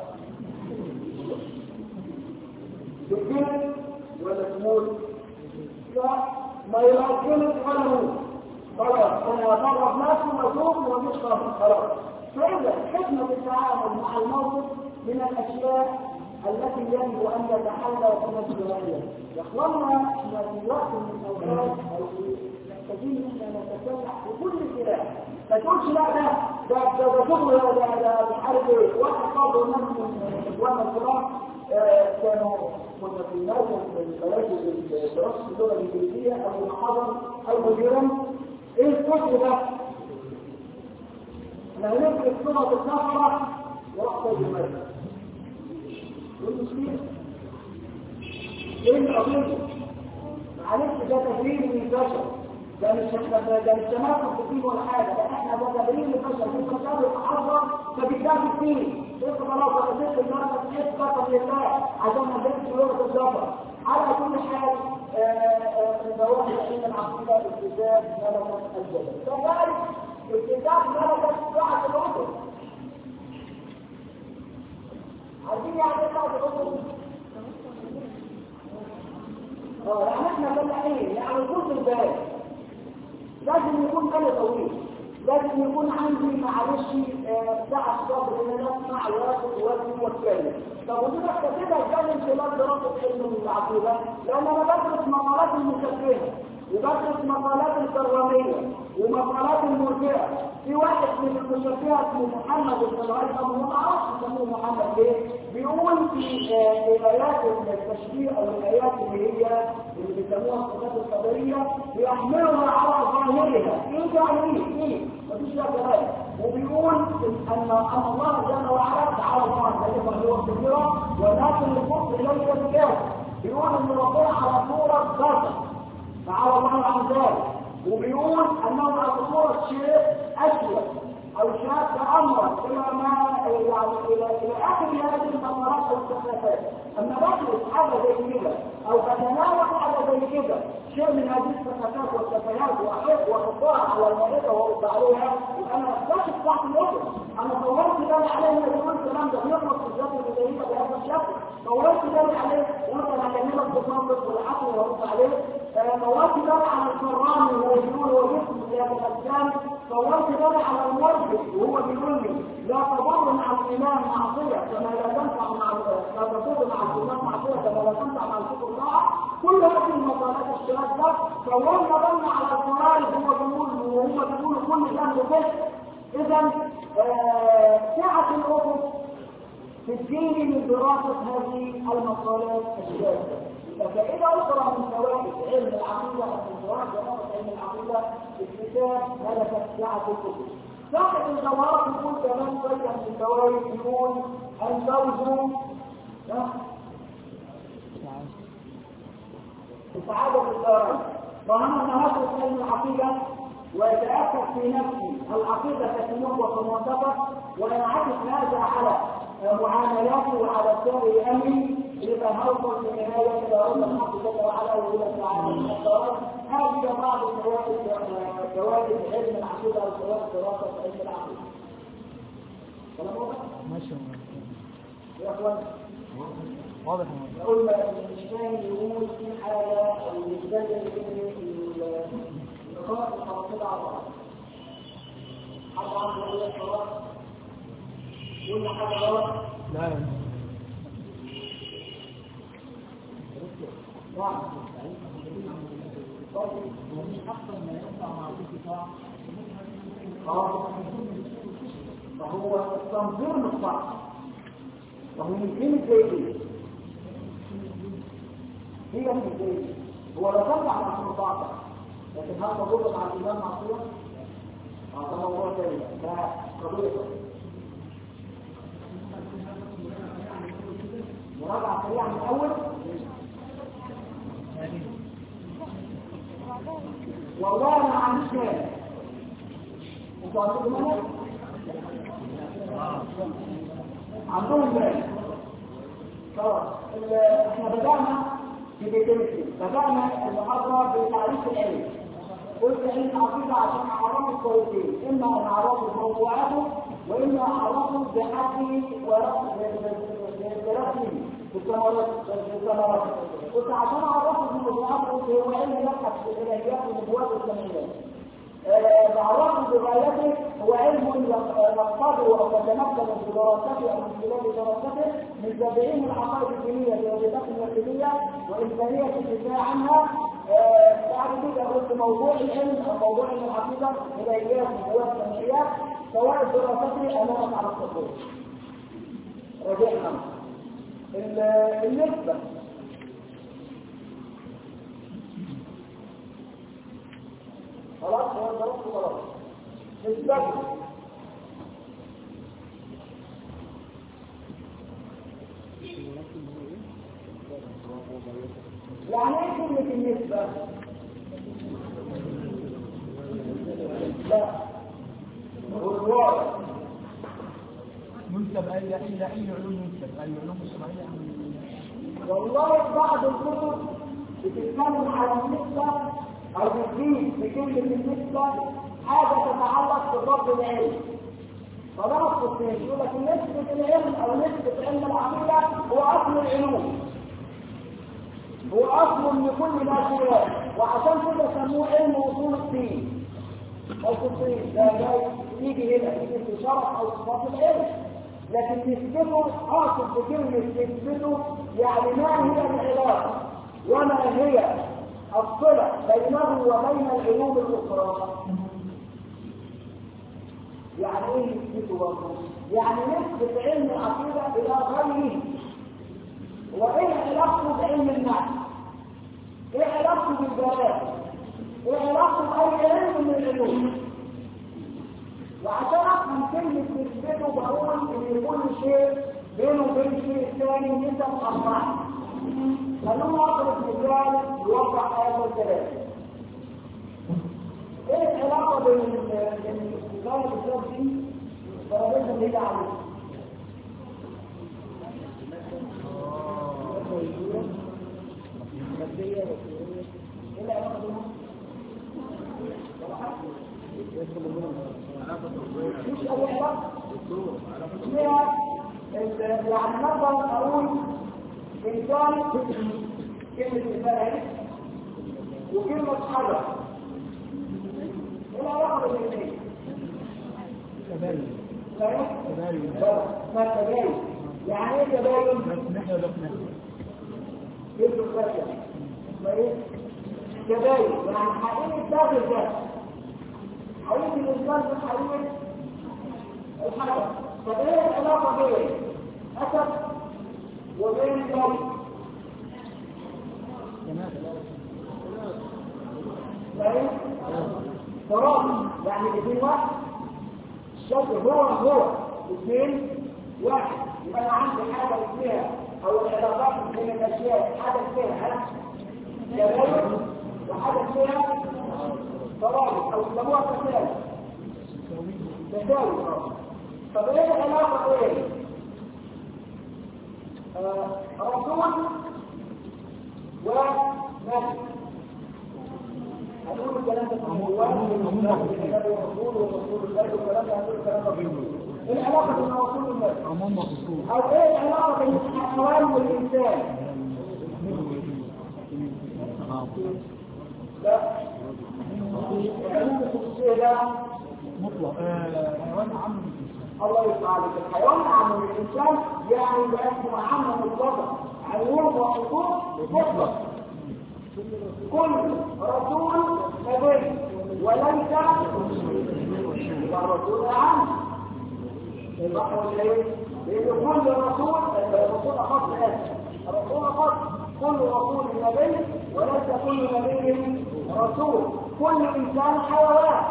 بالدين ولا تموت. لا ما يمكنك ولا موت، خلاص انا ادرب نفسي واشوف ومش خمر خلاص. فإذا حكمة التعامل مع الموقف من الأشياء التي يجب أن يتحلى فيها الشرعية. يخلصنا في وقت من الأوقات محتاجين أن نتسلح بكل سلاح. ما تقولش لا ده ده ده شغل ده ده مش عارف ايه. واحد قال الناس من إخواننا الكرام كانوا كنا في مركز من مراكز دراسة اللغة الإنجليزية أو المحاضر أو مديرا. إيه الفكر ده؟ احنا هنفرق صورة الكفرة ورحمة المركز والمسلمين. ايه القضية؟ معلش ده تدريب للبشر، ده مش ده مش تماثل في الدين ولا حاجة، ده احنا ده تدريب للبشر. في بشر يتحرر فبيتجاب الدين. انت خلاص انا سبت المركز حس بطل لله عشان ما تدرس لغة الكفرة. على كل حال نظام العلم العقيدة الالتزام ملكة الجبل. كذلك الكتاب ملكة ساعة العصر. عايزين يعني ساعة العصر؟ اه يعني احنا فلاحين، يعني كل البلد لازم يكون بالي طويل، لازم يكون عندي معلش ساعة صبر ان انا اسمع واخد واخد واتكلم. طب ودي بس كده اتكلم خلال دراسة علم العقيدة، لان انا بدرس مقالات المشبهة وبدرس مقالات الكرامية ومقالات المرجئة. في واحد من المشبهة اسمه محمد بن الهيثم، ما اعرفش يسموه محمد ليه، بيقول في آيات التشبيه او الايات اللي هي اللي بيسموها الصفات القدرية بيحملها على ظاهرها. ايه يعني ايه؟ مفيش فيها كلام. وبيقول ان ان الله جل وعلا تعالى الله زي هو الكبيرة ولكن الكفر ليس بكافر. بيقول ان ربنا على صورة ذاته تعالى الله عن ذلك، وبيقول انه على صورة شيء اشياء او شاك امرا الى ما يعني الى الى اخر هذه المرات والصفات. اما بدرس حاجه زي كده او بتناول حاجه زي كده شيء من هذه الصفات والصفات واحب واحطها على المائده وارد عليها، انا بكتشف تحت الوجه. انا طورت بالي عليه يقول الكلام ده بيخلص في الذات البديهيه بهذا الشكل. طورت بالي عليه وانت هكلمك بالمنطق والعقل وارد عليه. طورت بالي على الكرامي وهو بيقول هو جسم زياده الاجسام. طورت بالي على المرجع وهو بيقول لي لا تضر مع الإمام معصية كما لا تنفع مع لا تضر مع الإمام معصية كما لا تنفع مع الكفر طاعة. كل هذه المقالات الشاذة طورنا بالنا على الضرائب هو بيقول وهم بيقولوا كل ذنب كفر. إذا سعة الأفق في الدين من دراسة هذه المقالات الشاذة. فإذا أخرى من فوائد علم العقيدة من فوائد دراسة علم العقيدة الكتاب ملكت سعة الأفق. صاحب الجوهرات يقول كمان شوية من الفوائد يقول الفوز وسعادة الدارين. فأنا النهارده في علم العقيدة ويتأكد في نفسي العقيدة كسلوك وكمنطقة، وينعكس هذا على معاملاتي وعلى سائر أمري إذا هوصل في النهاية إلى رب الحق جل وعلا وإلى السعادة. هذه بعض فوائد فوائد علم العقيدة أو فوائد دراسة علم العقيدة. كلام واضح؟ ما شاء الله يا أخوان واضح. قلنا الإنسان يقول في حاجة أو الإنسان اللقاء الخاطئة على بعض. حد عنده أي اعتراض؟ قلنا حاجة غلط؟ لا لا نعم. ومن أكثر ما ينفع مع الاتفاق فهو التنظير للصح. وهو من ازاي هي من ازاي هو لا ترجع مع المطاعة، لكن هذا تضر مع الإمام معصوم هذا موضوع ثاني. ده قضية مراجعة سريعة من الأول. والله أنا ما عنديش مال. أنتوا عندكم مال؟ عندهم مال. خلاص احنا بدأنا في بيتمثل. بدأنا النهارده بتعريف العلم. قلت علم العقيدة عشان أعرفه الطريقين، إما أن أعرفه بموضوعاته وإما أعرفه بحده ورسمه بالثمرات. قلت عشان أعرفه بموضوعاته هو علم يبحث في الإلهيات والنبوات والسماويات. معرفه بغايته هو علم يقتضي ويتمكن من دراسته او من خلال دراسته من تبعين العقائد الدينيه بواجبات المركزيه وامكانيه الدفاع عنها. بعد كده قلت موضوع العلم او موضوع علم العقيده الالهيات والنبوات والسماويات سواء دراسته امامك على التطور. رجعنا النسبه خلاص هو ضربت خلاص نسبة. يعني ايه كلمة النسبة؟ لا والواقع منسب إلى إلى أي علوم منسب؟ أي علوم الشرعية؟ والله بعض الكتب بتتكلم على النسبة أو بتزيد بكلمة النسبة حاجة تتعلق بالرب العلم. فضرب قصتين يقول لك نسبة العلم أو نسبة علم العقيدة هو أصل العلوم، هو أصل لكل ما سواه، وعشان كده سموه علم أصول الدين أو الدين. ده جاي يجي هنا يجي في شرح أو صفات العلم، لكن نسبته أقصد بكلمة نسبته يعني ما هي العلاقة وما هي الصلة بينه وبين العلوم الأخرى. يعني ايه نسبته برضه؟ يعني نسبة علم العقيدة إلى غيره. وإيه علاقته بعلم النحو؟ إيه علاقته بالبلاغة؟ إيه علاقته بأي علم من العلوم؟ وعشان أفهم كلمة نسبته بقول إن كل شيء بينه وبين الشيء الثاني نسب أربعة. خلونا أضرب مثال يوضح هذا الكلام. ايه العلاقه بين الاستدلال بالذات دي والترابيزه اللي هي عليها؟ ماديه وثوريه. ايه العلاقه بينهم؟ مش اي علاقه. هي يعني مثلا اقول انسان كلمه انسان وكلمه حجر. ايه العلاقه بين الاثنين؟ تباين. تباين. ما تباين. يعني ايه تباين؟ نحن ولقنا. كيف الفرق؟ كويس؟ تباين يعني حقيقه ذات الذات. حقيقه الانسان في حقيقه الحجر. طب ايه العلاقه بين اسد وبين الجو؟ كويس؟ ترابي يعني الاثنين واحد. الشكل هو هو الاثنين واحد. يبقى انا عندي حاجه فيها او العلاقات بين الاشياء حاجه فيها تباين وحاجة فيها ترابط أو يسموها تساوي تساوي. طب ايه العلاقة ايه؟ آه رسول ونبي. هنقول الكلام ده في الجواب والرسول والرسول الله والكلام ده هنقول الكلام ده. ايه العلاقة بين الرسول والنبي؟ او ايه العلاقة بين الحيوان والإنسان؟ لا العلوم الخصوصية ده مطلق حيوان عام. الله يسمع عليك. الحيوان عام من الإنسان يعني بأنه عام مطلقة علوم وحقوق مطلق. كل رسول نبي وليس رسول عام. صح ولا ايه؟ لأن كل رسول الرسول أخص هذا الرسول أخص كل رسول نبي وليس كل نبي رسول. كل إنسان حيوان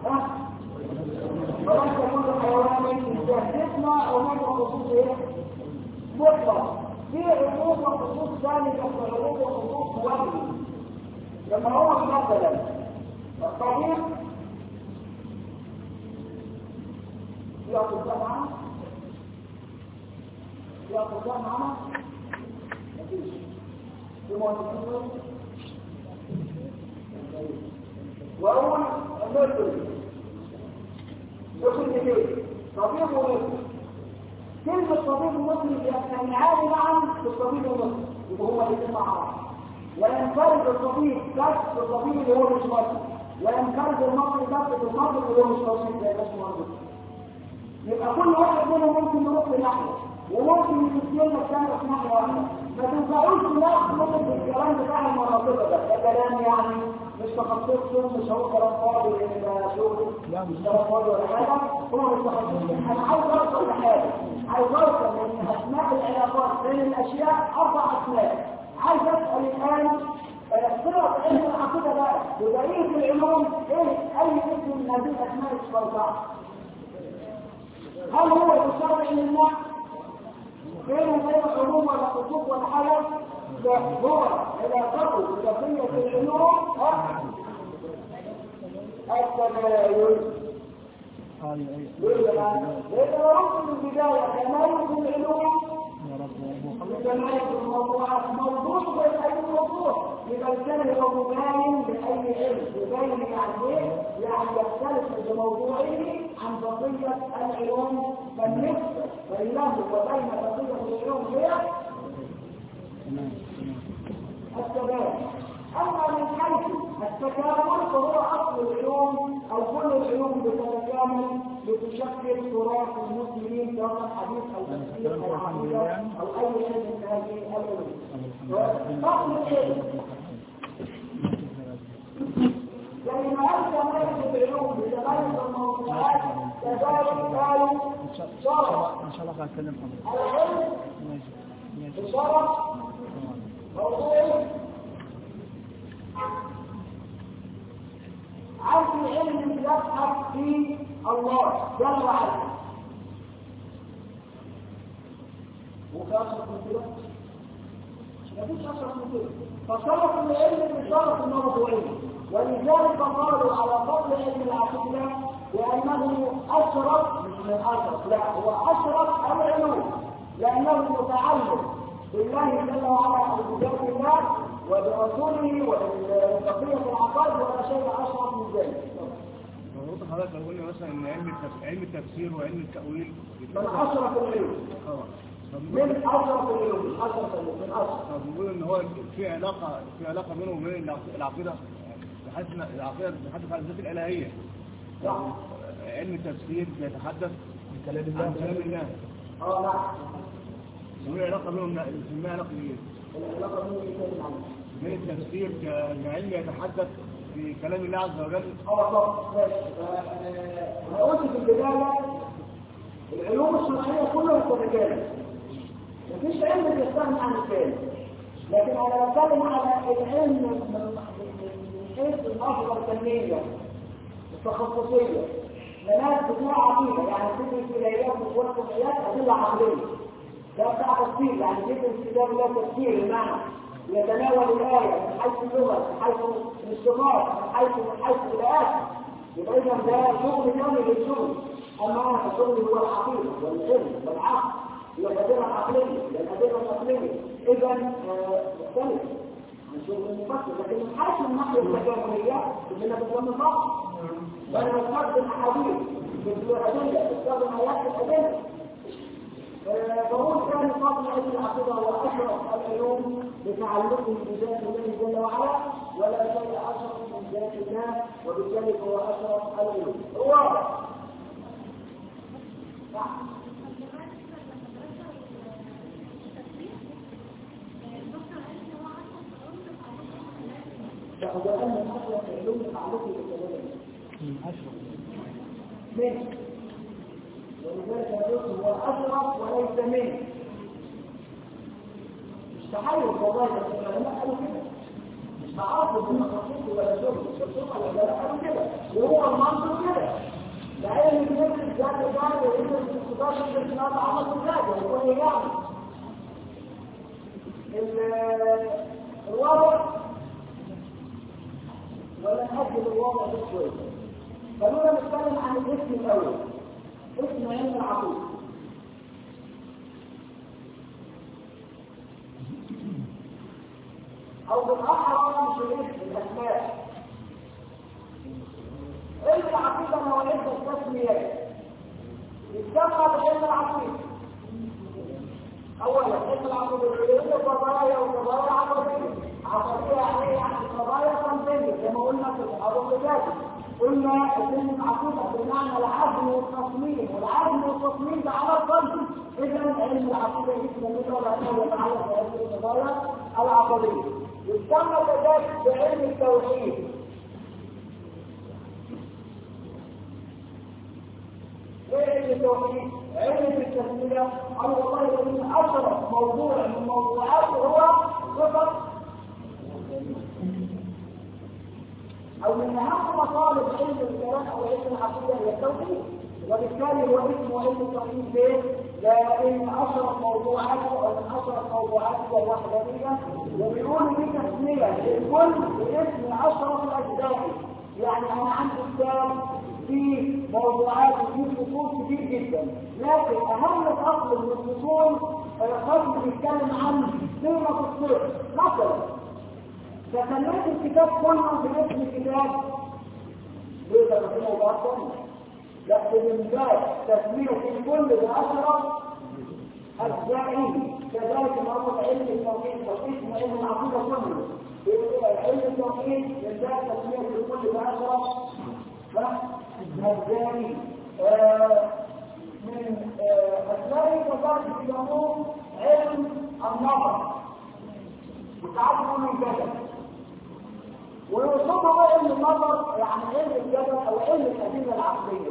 وليس كل حيوان إنسان. تسمع عموم وخصوص ايه؟ مطلق. في عموم وخصوص ثاني مثل عموم وخصوص وجهي. لما هو مثلا الطبيب ياخذ ده معاه ياخذ ده معاه مفيش في مهندسين وأول مثل مثل ايه؟ طبيب ومثل. كلمة طبيب ومثل يجتمعان معا في الطبيب ومثل يبقى هما الاثنين مع بعض. وينفرد الطبيب بس بالطبيب اللي هو مش مصري، وينفرد المصري بس بالمصري اللي هو مش مصري زي بس مصري. يبقى كل واحد منهم ممكن يروح لناحية وممكن يتكلم الثاني في ناحية واحدة. ما تنفعوش تلاحظوا الكلام بتاع المناطق ده. ده كلام يعني مش تخصصهم، مش هو كلام فاضي لان ده شغل مش كلام فاضي ولا حاجة. هو مش تخصصهم. انا عايز اوصل لحاجة، عايز اوصل لان اسماء العلاقات بين الاشياء اربع اسماء. عايز اسال الان صيغه علم العقيده بقى وبقيه العلوم ايه اي اسم من هذه الاسماء الاربعه؟ هل هو بشرع لله؟ بينه وبين علوم ولا خطوط ولا حاجه؟ ده هو علاقته بقيه العلوم التباين. ليه بقى؟ لان رب البدايه تمايز العلوم بجمعية الموضوعات موضوع بين أي موضوع. يبقى الكلمة هو مباين بأي علم. مباين يعني ايه؟ يعني يختلف بموضوعه عن بقية العلوم. فالنسبة بينه وبين بقية العلوم هي التباين. أما من حيث التكامل فهو أصل العلوم أو كل العلوم بتتكامل لتشكل تراث المسلمين سواء حديث أو تفسير أو عقيدة أو أي شيء من هذه العلوم. أصل الشيء لما أنت مالك العلوم بتميز الموضوعات كذلك قالوا شرع ان شاء الله هنتكلم العلم بشرع موضوعي عن علم يبحث في الله جل وعلا. وكاشف من كده مفيش اشرف من كده. فشرف العلم بشرف الموضوعي. ولذلك قالوا على فضل علم العقيده بانه اشرف مش من اشرف، لا هو اشرف العلوم لانه متعلق بالله جل وعلا وبذات الله وبرسوله وبقية العقائد ولا شيء أشرف من ذلك. مظبوط. حضرتك لو قلنا مثلا ان علم علم التفسير وعلم التأويل من أشرف العلوم. من أشرف العلوم مش أشرف العلوم من أشرف. بنقول ان هو في علاقة في علاقة بينه وبين العقيدة بحيث ان العقيدة بتتحدث عن الذات الإلهية. صح. علم التفسير بيتحدث عن كلام الله. عن كلام الله. اه نعم. في علاقة بينهم في علاقة ايه؟ العلاقة بينهم يتكلم عنه. من التفسير كعلم يتحدث في كلام الله عز وجل. اه طب ماشي. انا قلت في البداية العلوم الشرعية كلها تتكامل. مفيش علم بيستغني عن الثاني. لكن انا بتكلم على العلم من حيث النظرة الفنية التخصصية. لناس بتوع عقيدة يعني تدرس العيات وتوقف العيات أدلة عقلية. ده بتاع تفسير يعني تدرس كتاب لا تفسير المعنى يتناول الآية من حيث اللغة، من حيث الاشتقاق، من حيث من حيث الآية، يبقى إذا ده شغل ثاني للشغل. أما الشغل هو العقيدة والعلم والعقل، هي الأدلة العقلية، هي الأدلة العقلية، إذا مختلف عن شغل المفسر. لكن من حيث الناحية التكاملية كلنا بنسمي صح. وأنا بستخدم أحاديث بالأدلة، بستخدم آيات الأدلة. فهو كان فضل علم العقيدة هو أشرف العلوم لتعلقه بذات الله جل وعلا، ولا شيء أشرف من ذات الله، وبالتالي هو أشرف العلوم. واضح؟ نعم. فهو أن أشرف العلوم لتعلقه بالله. أشرف. ماشي. ولذلك يقول هو أشرف وليس منه. مش تحيز والله، بس العلماء قالوا كده. مش تعاطف بالمقاصد ولا شغل، مش الشغل ولا قالوا كده، وهو المنطق كده. لأن الناس ذات الجانب وإذا الاستقطاب في الإسلام عمل الزاجة يقول إيه يعني؟ الوضع ولا نأجل الوضع بشوية. خلونا نتكلم عن الاسم الأول. اسم علم العقيدة. أو بالأحرى مش الاسم، الأسماء. علم العقيدة هو علم التسميات. يسمى بعلم العقيدة. أولا علم العقيدة هي قضايا وقضايا عقدية. عقدية يعني يعني قضايا فنية زي ما قلنا في الحروب الجاية. قلنا علم العقيدة بمعنى العزم والتصميم، والعزم والتصميم ده على القلب. إذا علم العقيدة يسمى منه لأنه يتعلق بهذه القضايا العقدية. يسمى كذلك بعلم التوحيد. علم التوحيد، علم التسمية، أو والله الذي أشرف موضوع من موضوعاته هو صفة أو من أهم مطالب علم الكلام أو علم العقيدة هي التوحيد، وبالتالي هو اسمه علم التوحيد ليه؟ لأن أشرف موضوعاته أو من أشرف موضوعاته الوحدانية، وبيقولوا دي تسمية للكل باسم أشرف الأجزاء. يعني أنا عندي كتاب في موضوعات وفي فصول كتير جدا، لكن أهم فصل من الفصول فصل بيتكلم عن قيمة الصفر مثلا. فسميت الكتاب كله باسم الكتاب ليس باسم موضوعات ثانية، لكن من باب تسميه في كل بأشرف أجزائه. كذلك مرة علم التوحيد واسم علم العقيدة كله. علم التوحيد من باب تسميه في كل بأشرف أجزائه. من أسمائه كذلك يسموه علم النظر وتعرفوا من الجدل، ويوصفه علم النظر يعني علم الجدل او علم الادله العقليه.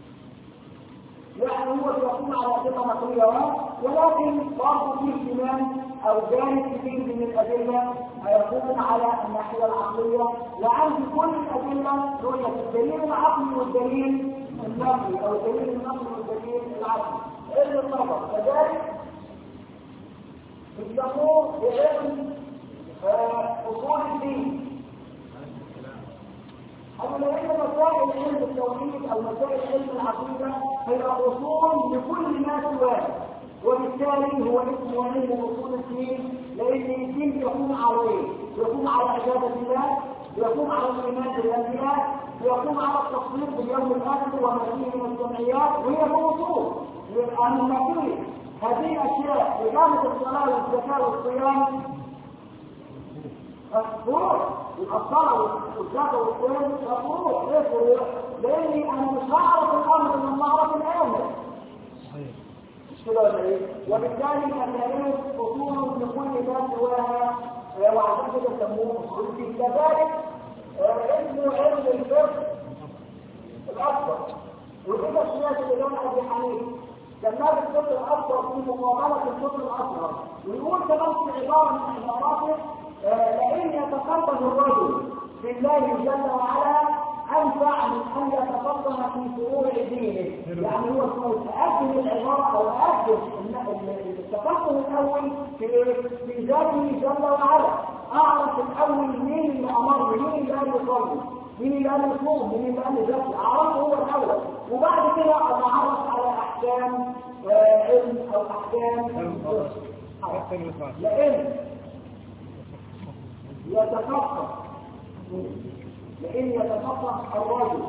يعني هو يقوم على ادله نقليه، ولكن برضه في اهتمام او جانب كثير من الادله يقوم على الناحيه العقليه، وعند كل الادله رؤيه الدليل العقلي والدليل النقلي او الدليل النقلي والدليل العقلي. علم النظر كذلك يسموه بعلم اصول الدين. أما لأن مسائل علم التوحيد أو مسائل علم العقيدة هي أصول لكل ما سواه، وبالتالي هو اسمه علم أصول الدين، لأن الدين يقوم على إيه؟ يقوم على عبادة الله، يقوم على الإيمان بالأنبياء، يقوم على التصديق باليوم الآخر وما فيه من الجمعيات، وهي الأصول. لأن فيه هذه الأشياء إقامة الصلاة والزكاة والصيام الفروع، الصلاة والزكاة والصيام الفروع. ليه فروع؟ لأني أنا مش هعرف الأمر من الله أعرف الأمر. مش كده ولا إيه؟ وبالتالي هنلاقيه أصول لكل ما سواها، وعشان كده يسموه أصول الدين. كذلك اسمه علم الفقه الأكبر، وكده سمعت الإمام أبي حنيفة سماه الفقه الأكبر في مقابلة الفقه الأصغر. ويقول كمان في عبارة من عباراته لئن يتقرب الرجل بالله جل وعلا أنفع من أن يتفقه في فروع دينه. يعني هو أقدم العبارة أو أقدم التفقه الأول في في ذاته جل وعلا. أعرف الأول مين اللي أمر، مين اللي قال يصلي، مين اللي قال يصوم، مين اللي قال يزكي، أعرفه هو الأول. وبعد كده أتعرف على أحكام علم أو أحكام لأن يتفقه لأن يتفقه الرجل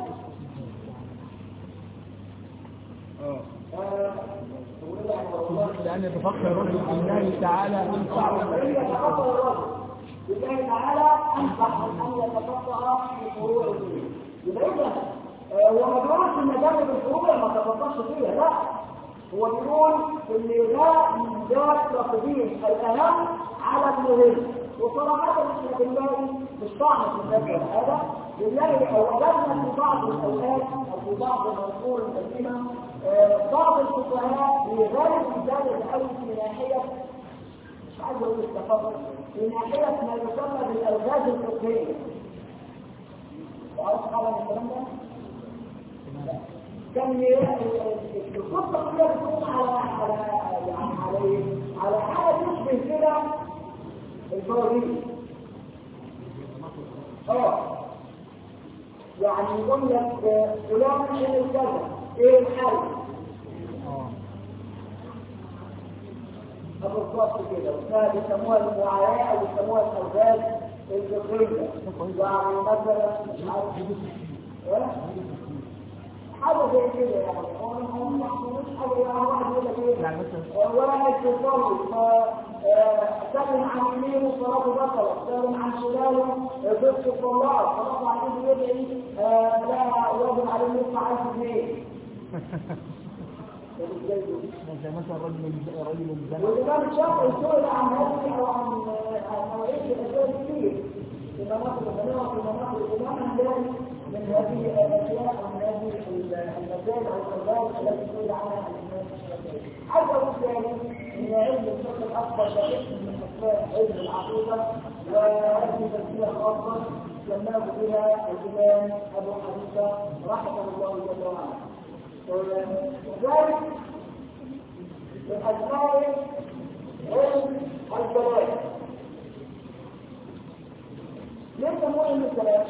لأن يتفقه الرجل بالله تعالى أنفع لأن يتفقه الرجل بالله تعالى أنفع من أن يتفقه في فروع الدين. يبقى إذا هو ما بيقولش إن جانب الفروع ما تفقهش فيها، لا، هو بيقول إن ده من ذات تقديم الأهم على المهم. وصراحة احنا بالله مش طعن في هذا هذا بالله أوجدنا في بعض الأوقات أو في بعض العصور القديمة بعض الفقهاء بغالب ذلك الأول في ناحية مش عايز أقول التفضل في ناحية ما يسمى بالألغاز الفقهية. وعرفت حاجة من الكلام ده؟ كان القصة كلها بتكون على على يعني على على حاجة تشبه كده الفرضية. اه يعني يقول لك فلان عمل كذا، ايه الحل؟ اه بالظبط كده، وده بيسموها المعاياة او بيسموها الألغاز الفقهية. يعني مثلا مش عارف ايه حاجة زي كده يعني هو مش حاجة يعني واحد يقول لك ايه واحد يصلي فسلم عن يمينه صلاته بطلت، سلم عن شماله ضد الصلاة صلاته عن يده يدعي لا واجب عليه يدفع ألف جنيه. زي مثلا رجل رجل زنا. والإمام الشافعي سئل عن هذه أو عن نوعية الأشياء كتير في مناطق الخليفة في مناطق الإمام الهلالي من هذه الأشياء أو من هذه المسائل أو القضايا التي سئل عنها الإمام الشافعي. حتى وكان إن علم الفقه الأكبر شيء من أسماء علم العقيدة، وهذه تسمية خاصة سماه بها الإمام أبو حنيفة رحمه الله جل وعلا. وذلك من أسماء علم الكلام. ليه سموه علم الكلام؟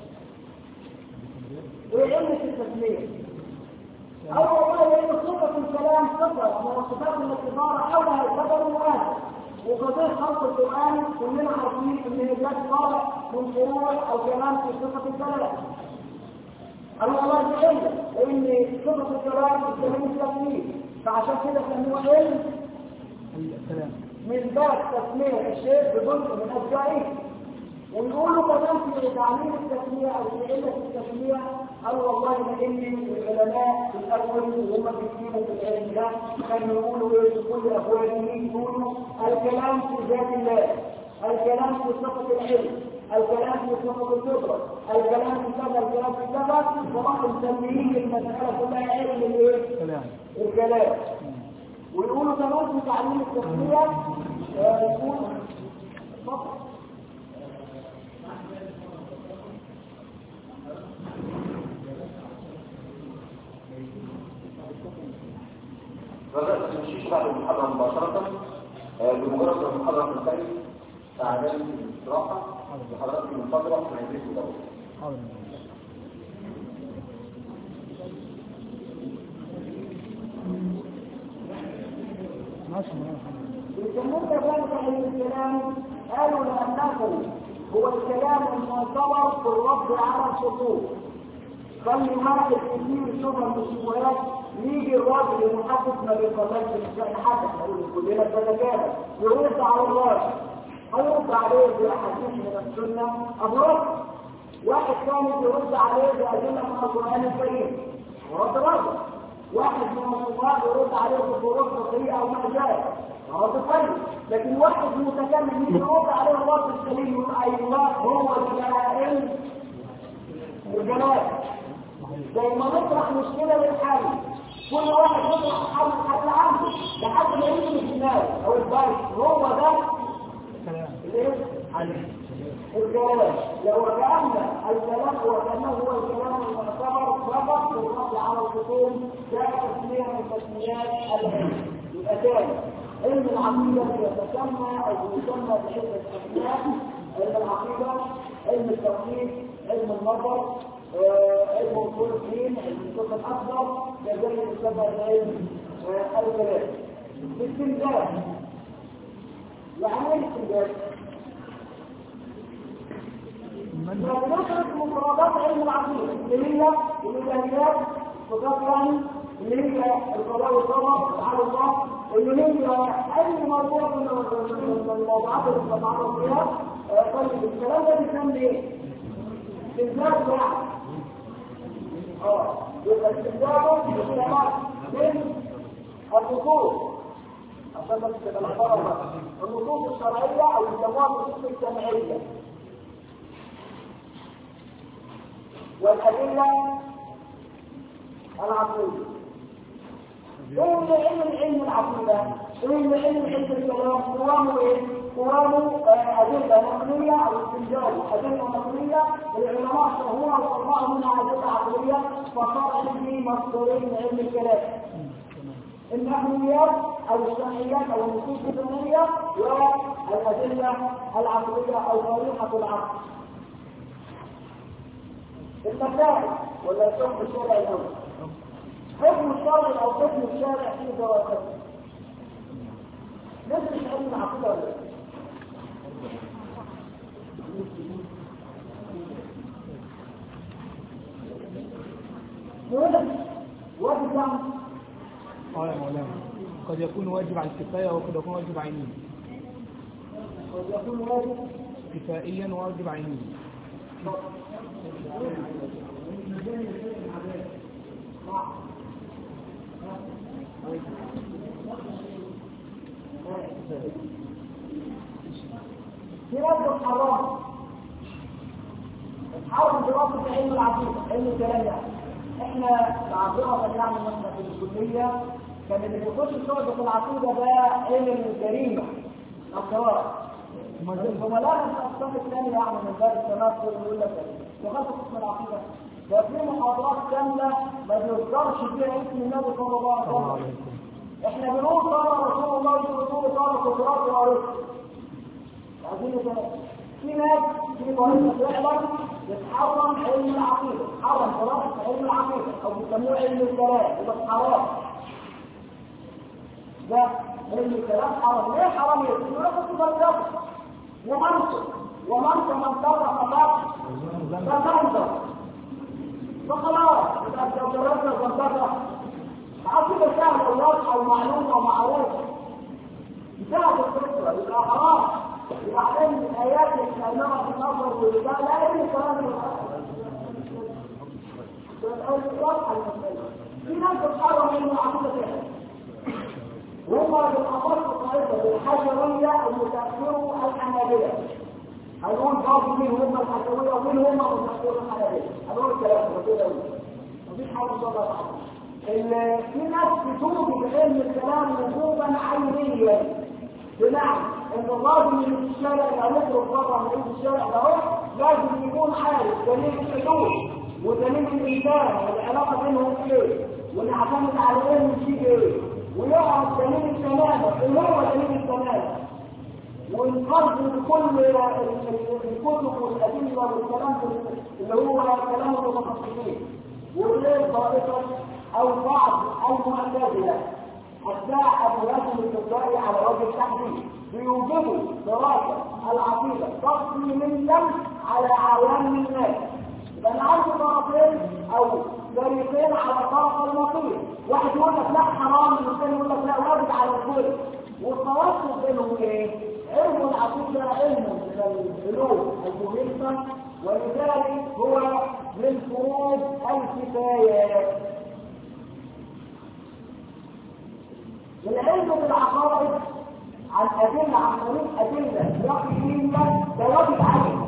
ايه علم التسمية؟ أول والله لأن صفة الكلام صفة من الصفات الاعتبار حولها القدر والآن. وقضية خلق القرآن كلنا عارفين إن هي جات طالع من فروع أو كلام في صفة الكلام. أنا والله دي علم لأن صفة الكلام الكلام التسمية، فعشان كده سموه علم الكلام. من باب تسمية الشيء بجزء من أجزائه. ويقولوا كمان في تعليم التسمية أو في علة التسمية قالوا والله لأن العلماء في الأول وهم بيكتبوا في العلم ده كانوا يقولوا إيه في كل أبوابهم يقولوا الكلام في ذات الله، الكلام في صفة العلم، الكلام في صفة القدرة، الكلام في كذا، الكلام في كذا، فراحوا مسميين المسألة كلها علم الإيه؟ الكلام. الكلام. ويقولوا كمان في تعليم التسمية يقول فقط بدأت تمشيش بعد المحاضرة مباشرة بمجرد المحاضرة تنتهي فعلان الاستراحة لحضرتك المحاضرة في مجلس الدولة. يسمون ذلك علم الكلام قالوا لأنه هو الكلام المعتبر في الرد على الشكوك. خلي واحد كتير شبه الشبهات يجي الراجل المحدث ما بيقدرش مش يحدث نقول كلنا كذا يرد على الله هيرد عليه باحاديث من السنه ابرد. واحد ثاني يرد عليه بادله من القران الكريم ورد رد. واحد من الصحابه يرد عليه بفروض فقهيه او ما جاء رد طيب. لكن واحد متكلم يرد عليه الرد السليم يقول ايوه هو الجلال الجلال. زي ما نطرح مشكله للحل كل واحد يطرح حل حل عنده لحد ما يجي الجمال او البيت هو ده الايه؟ الكلام لو كأن الكلام هو كأنه هو الكلام المعتبر فقط بالرد على الخصوم جاء تسمية من تسميات العلم. يبقى تاني علم العقيدة يتسمى أو يسمى بعدة أسماء: علم العقيدة، علم التوحيد، علم النظر، علم اصول الدين، علم الفقه الاكبر، كذلك يسمى علم الكلام. الاستنجاد يعني ايه الاستنجاد؟ ندرس مفردات علم العقيده اللي هي الالهيات، صفات يعني اللي هي القضاء والقدر على الله، اللي هي اي موضوع من الموضوعات اللي بنتعرض فيها. طيب الكلام ده بيسمى ايه؟ استنجاد يعني اه يبقى استخدامه باستعمال من النصوص عشان بس تبقى العباره النصوص الشرعيه او يسموها النصوص الجمعيه والادله العقليه. ايه اللي علم العلم العقيده؟ ايه اللي علم علم الكلام؟ قوامه ايه؟ قوامه ادله نقليه او استنجاد ادله نقليه العلماء شرحوها وطلعوا منها ادله عقليه فصار عندي مصدرين من علم الكلام: النحويات او الشرعيات او النصوص الدينيه والادله العقليه او طريقه العقل. المسائل ولا الحكم الشرعي الاول؟ حكم الشرع او حكم الشارع في دراسته ندرس علم العقيده ولا لا؟ واجب يعني اه يا مولانا قد يكون واجب على الكفايه وقد يكون واجب عيني. قد يكون واجب كفائيا وواجب عيني. في ناس الحرام حاول دراسه علم العقيده علم الكلام يعني. احنا معذره يعني احنا في الكليه كان اللي بيخش شعبة العقيده ده علم الجريمه القرار. الزملاء في الاقسام الثانيه يعني من باب التمثل يقول لك تخصص قسم العقيده ده في محاضرات كامله ما بيذكرش فيها اسم النبي صلى الله عليه وسلم. احنا بنقول قال رسول الله رسول قال قدرات وعرفت. عايزين في ناس في طريقه فعلا بتحرم علم العقيده، حرم دراسه علم العقيده او بيسموه علم الكلام، يبقى حرام. ده علم الكلام حرام. ليه حرام؟ يقول لك تفرقه ومنطق ومنطق من طرق الله فمنطق فخلاص يبقى لو درسنا منطقه عقيده سهله وواضحه ومعلومه ومعروفه انتهت الفكره يبقى حرام. وبعدين الايات اللي قالناها في النظر والرجال لا يجوز كلام الواضحه المساله. في ناس بتحرم علم العقيده فيها وهم بالاخص الطائفه الحشويه المتاخروا الحنابله. هنقول برضه مين هم الحشويه ومين هم المتاخروا الحنابله. هنقول الكلام ده كده مفيش حاجه صدق. في ناس بتوجد علم الكلام وجوبا عينيا، بمعنى ان الراجل اللي في الشارع اللي هيخرج بره من الشارع ده لازم يكون عارف دليل الحدود ودليل الانسان والعلاقه بينهم ايه ونعتمد على ايه ونشيل ايه ويعرف دليل السلامه اللي هو دليل السلامه ونقرب بكل الكتب والادله والكلام اللي هو كلام المتخصصين. وليه طائفه او بعض المعتزله اتباع ابو هاشم الكفائي على وجه التحديد بيوجبوا دراسه العقيده تفصيليا على عوام الناس. يبقى انا عندي طرفين او فريقين على طرف النقيض، واحد يقول لك لا حرام والثاني يقول لك لا واجب على الكل. والتوسط بينهم ايه؟ علم العقيده علم من العلوم المهمه ولذلك هو من فروض الكفايه. العلم بالعقائد عن أدلة عن طريق أدلة يقينية ده واجب عليه.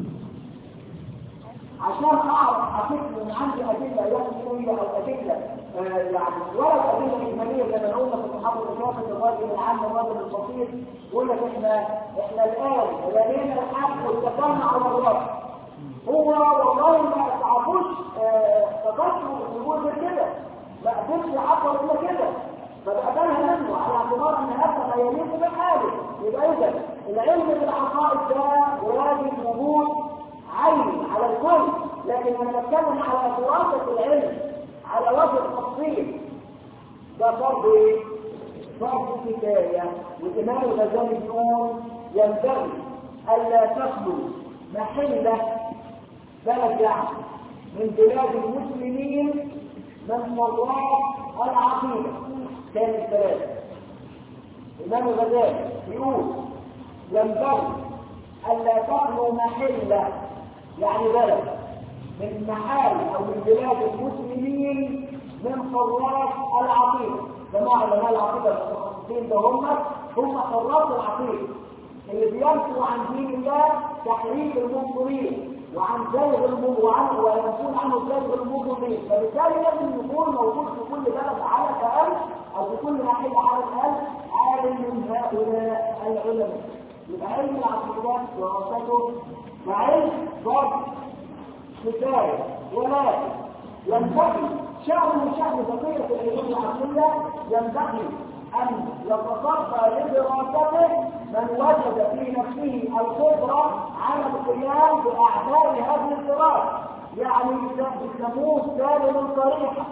عشان أعرف أفكر إن عندي أدلة يقينية أو أدلة يعني ورد أدلة إجمالية زي ما قلنا في المحاضرة الشافعية الراجل العام والراجل البسيط يقول لك إحنا إحنا الآن لدينا الحق والتجمع على الرأس. هو والله ما تعرفوش تفكروا يقول غير كده، ما قدرش يعبر إلا كده، فبقبلها منه على اعتبار ان هذا ما يليق بحاله. يبقى اذا العلم بالعقائد ده واجب وجود عيني على الكل، لكن لما نتكلم على دراسه العلم على وجه التفصيل ده فرض ايه؟ فرض كفايه. والامام الغزالي يقول ينبغي الا تخلو محله بلد يعني من بلاد المسلمين من فضاء العقيده. ثاني الثلاثة الإمام الغزالي يقول ينبغي ألا تخلو محلة يعني بلد من محال أو من بلاد المسلمين من حراس العقيدة. جماعة علماء العقيدة المتخصصين ده هم هم حراس العقيدة اللي بينفوا عن دين الله تحريف المنكرين وعن زيغ المنكرين وينفون عنه زيغ المنكرين. فبالتالي لازم يكون موجود في كل بلد على الأقل أو في كل محل على الأقل عالم من هؤلاء العلماء. يبقى علم العقيدة دراسته وعلم ضبط كفاية، ولكن ينبغي شأن من شأن بقية العلوم العقلية ينبغي أن يتصدى لدراسته من وجد في نفسه القدرة على القيام بأعمال هذه الدراسة، يعني يسموه سالم الطريقة.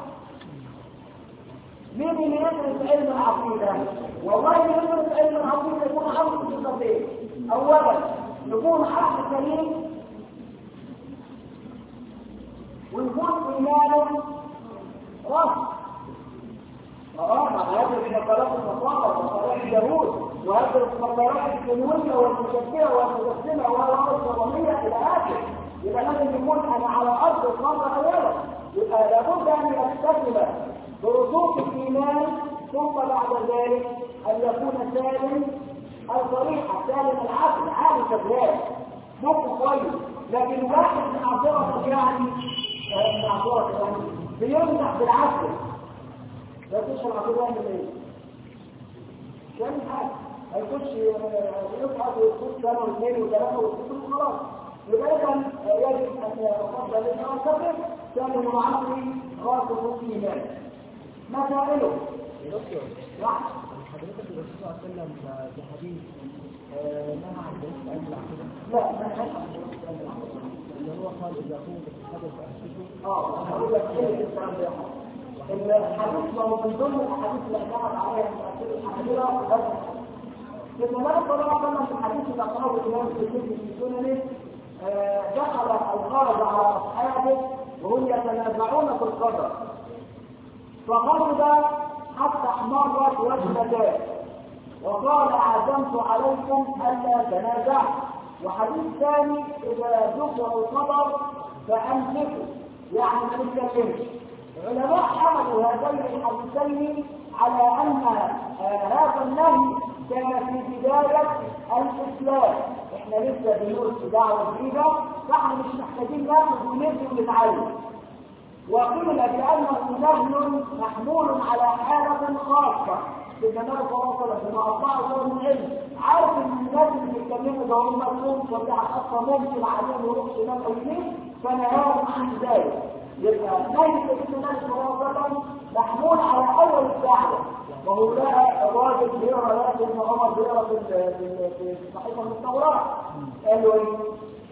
مين اللي يدرس علم العقيدة؟ والله اللي يدرس علم العقيدة يكون عنده صفتين. أولا يكون عقل سليم ويكون إيمانه راسخ. اه مع هذه المقالات النصارى ومقالات اليهود وهذه المقالات السنويه والمشبهه والمجسمه والامر النظاميه الى اخره. يبقى لازم يكون انا على ارض الواقع اولا. يبقى لابد ان يستسلم برسوخ الايمان ثم بعد ذلك ان يكون سالم الطريقه سالم العقل عالي شغال مخه كويس. لكن واحد من اعضائه يعني من اعضائه يعني بيمدح بالعقل لا تشرع كده من ايه؟ كان حاجة هيخش يصعد ويخش سنة واثنين وثلاثة ويخش خلاص. يبقى إذا يجب أن يفضل للمعتقد كان المعقل راسخ في إيمانه. مسائله. نعم. حضرتك الرسول صلى الله عليه وسلم في حديث نهى عن دراسة علم العقيدة؟ لا ما نهاش عن دراسة علم العقيدة. اللي هو قال إذا كنت تتحدث فأسكته. اه هقول لك ايه الكلام ده. الحديث لو من ضمن الاحاديث اللي اعتمد عليها المؤثر الحنابلة هذا في النبي صلى الله عليه وسلم في الحديث اللي اقراه الامام الترمذي في سننه دخل او خرج على اصحابه وهم يتنازعون في القدر فغضب حتى احمرت وجهتان وقال اعزمت عليكم الا تنازعوا. وحديث ثاني اذا ذكر القدر فامسكوا يعني ما نتكلمش. العلماء حملوا هذين الحديثين على ان هذا النهي كان في بدايه الاسلام. احنا لسه بنقول في دعوه جديده فاحنا مش محتاجين ناخد وندي ونتعلم. وقيل بانه نهي محمول على حاله خاصه في النبي صلى الله عليه وسلم بما اطاعه من العلم. عارف ان الناس اللي بيتكلموا ده هم مفهوم ولا اصلا ممكن عليهم يروح شمال او يمين فنهاهم عن ذلك. يبقى نهي النبي صلى الله عليه وسلم محمول على اول الدعوه وهو لها الراجل بيقرا لكن ابن عمر بيقرا في صحيفه من التوراه قال له ايه؟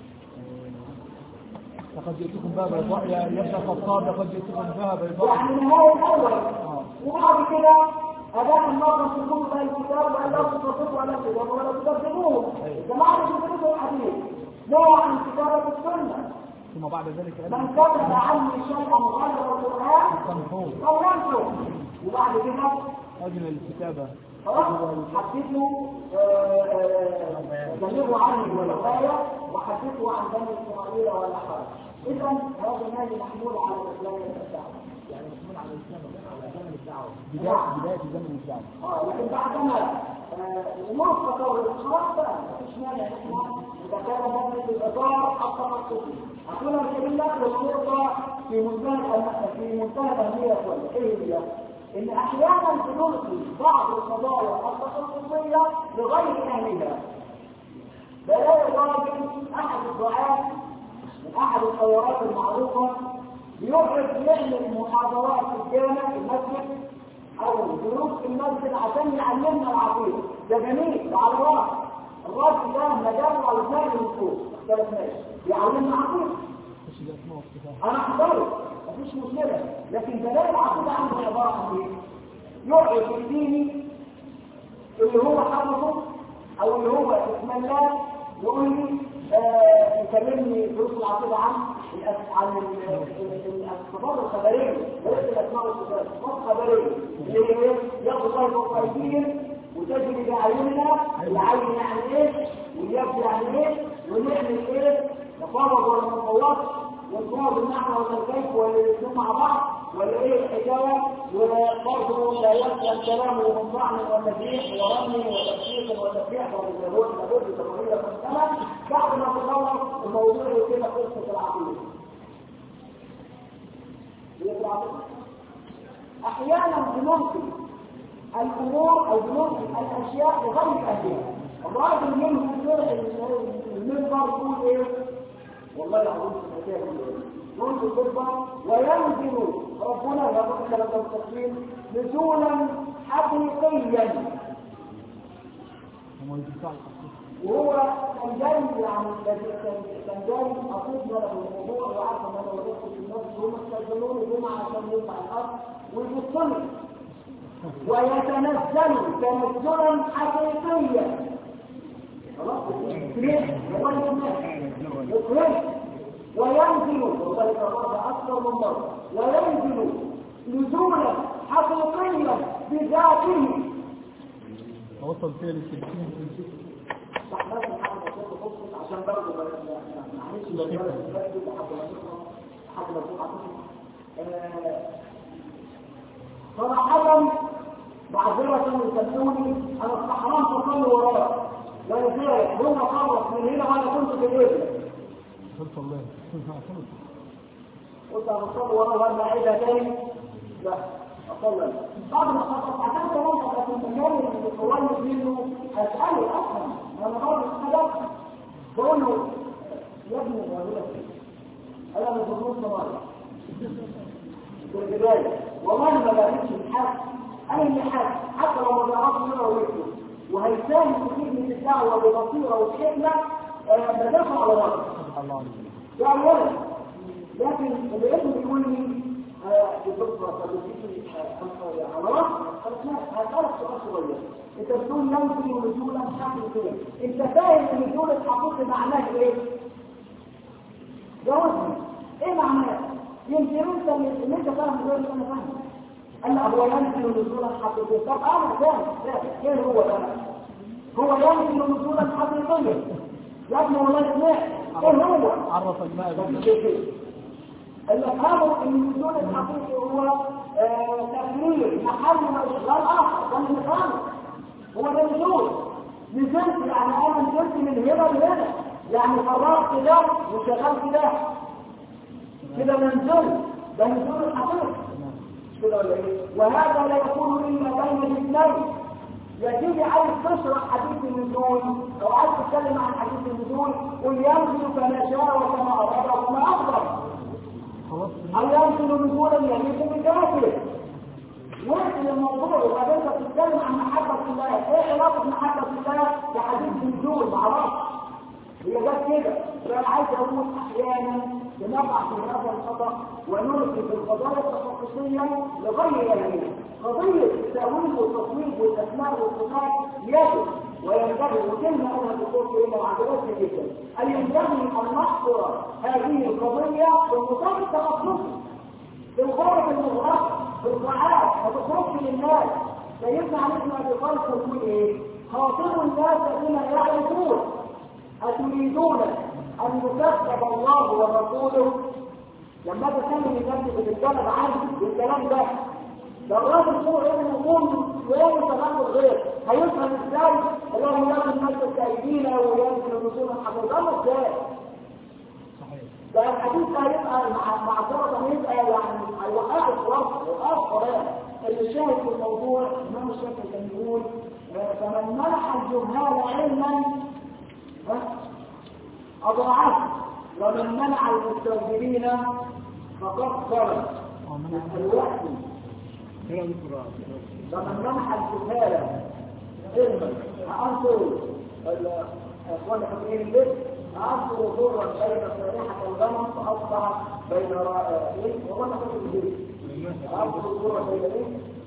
لقد جئتكم باب بيضاء يا ابن الخطاب لقد جئتكم باب بيضاء. يعني النهايه الاول وبعد كده أداء النظر في كل الكتاب وأن لا تصدقوا ولا تكذبوا ولا تكذبوه. جماعة تكذبوا الحديث نوع عن كتابة السنة. ثم بعد ذلك من كتب عني شيئا غير القرآن قومته. وبعد كده أجل الكتابة خلاص حدثوا بلغوا عني والغاية وحدثوا عن بني إسرائيل ولا حرج. إذا هذا النادي محمول على الإسلام والدعوة. يعني محمول على الإسلام على زمن الدعوة. بداية بداية زمن الدعوة. اه لكن بعدما الامور تطورت خلاص بقى مفيش مانع احنا اذا كان مبني بالاداره حتى مقصود. اقول الكلمه والنقطه في منتهى في منتهى الأهمية كلها. إيه هي؟ إن أحيانا بنلقي بعض القضايا التخصصية لغير أهلها. بلاقي الراجل أحد الدعاة من أحد الخيارات المعروفة بيقعد يعمل محاضرات في الجامع في المسجد أو دروس في المسجد عشان يعلمنا العقيدة. ده جميل وعلى الرأس. الراجل ده مجال على دماغ النصوص اختلفناش يعلمنا عقيدة. أنا حضرت مفيش مشكلة، لكن بلاقي العقيدة عنده عبارة عن إيه؟ يقعد يديني اللي هو حفظه أو اللي هو اسم الله يقول لي آه يكلمني دروس العقيدة عن عن الأخبار الخبرية، ليس الأسماء والصفات، الأخبار الخبرية اللي هي ياخد طيب وقايدين وتجري بأعيننا العين يعني إيه واليد يعني إيه ونعمل إيه نفرض ولا ما نفوضش ونفرض النحو ولا الكيف ولا الاثنين مع بعض ولا إيه الحكاية وبرضه لا يبقى الكلام ومن طعن ولا تريح ورمي ولا تشيخ ولا تريح ولا زهور ولا بد تمرير مسألة بعد ما تخلص الموضوع كده قصة العقيدة. أحيانا بننقل الأمور أو بننقل الأشياء لغير أهلها. الراجل منهم المنبر يقول إيه؟ والله العظيم في الحكاية ينزل المنبر وينزل ربنا يقول كلام التسليم نزولا حقيقيا. وهو كان جاي يعني كان جاي اصيبنا له الموضوع وعارف ان انا وقفت في الناس هم استاذنوني جمعه عشان يطلع الارض ويبصني ويتنزل تنزلا حقيقيا. خلاص ليه؟ هو الناس وينزل وذلك الله اكثر من مره وينزل نزولا حقيقيا بذاته. وصل فيه للسلسلة عشان برضه ما نعملش للبلد لحد ما لحد ما تطلع صراحة معذرة يسموني انا استحرمت اصلي وراه ولذلك هو خلص من هنا وانا كنت في الابن قلت الله قلت انا اصلي وراه وانا اعيدها تاني لا اصلي بعد ما خلصت عشان كمان انا كنت جاي كويس منه اساله افهم انا برضه استلمت بقول له يا ابني بقول لك انا ما بقولش مرة في البدايه والله ما بقيتش الحق اي حد حتى لو ما بيعرفش يقرا ويكتب وهيساهم كتير من الدعوه ببصيره وحكمه بدافع على راسه ده اولا. لكن اللي ابنه بيقول لي بالضبط فبتيجي على راسه هسالك سؤال صغير. انت بتقول ينزل نزولا حقيقيا، انت فاهم ان النزول الحقيقي معناه ايه؟ جاوبني ايه معناه؟ يمكن انت اللي انت فاهم غير اللي انا فاهمه. انا هو ينزل نزولا حقيقيا. طب انا فاهم فاهم ايه هو ده؟ هو ينزل نزولا حقيقيا يا ابني والله سمعت ايه هو؟ عرف الماء اللي قالوا ان النزول الحقيقي هو تغيير محل واشغال اخر. ده اللي قالوا هو ده النزول. نزلت يعني انا نزلت من هنا لهنا يعني فرغت ده وشغلت ده كده ننزل. ده النزول الحقيقي كده ولا ايه؟ وهذا لا يكون الا بين الاثنين. يجب عايز تشرح حديث النزول او عايز تتكلم عن حديث النزول قل ينزل كما شاء وكما اراد وكما اقدر او ينزل نزولا يليق بذاته. وصل الموضوع وبعدين بتتكلم عن محبه الله. ايه علاقه محبه الله بحديث النزول؟ معرفش هي جت كده. فانا عايز اقول احيانا بنقع في هذا الخطا ونلقي في القضايا التخصصيه لغير اهلها. قضيه التاويل والتصويب والاسماء والصفات يجب وينبغي وكلمه انا بقول كلمه وعجبتني جدا ان ينبغي ان نحصر هذه القضيه في النطاق التخصصي في الغرف المغلقه في القاعات ما تخرجش للناس. سيدنا علي بن ابي طالب يقول ايه؟ خاطبوا الناس بما يعرفون اتريدون ان يكذب الله ورسوله. لما تكلم الناس بتتكلم عنه بالكلام ده ده الراجل فوق ابن يقوم ويوم تغلق غير هيفهم ازاي اللهم لا الناس التأيدين وينزل الرسول الحقيقة ازاي؟ ده الحديث ده هيبقى مع معذرة هيبقى يعني هيوقعوا في وقت وآخر اللي الشاهد في الموضوع الإمام الشافعي كان يقول فمن منح الجهال علما أضاعفه ومن منع المستوجبين فقد ظلم. الوقت فمن منح الجهال علما أنصر اخواني حاضرين البيت أنصر ضرا بين صالحة الغنم فأصبح بين رائعين وأنا حاضر البيت أنصر ضرا بين ايه؟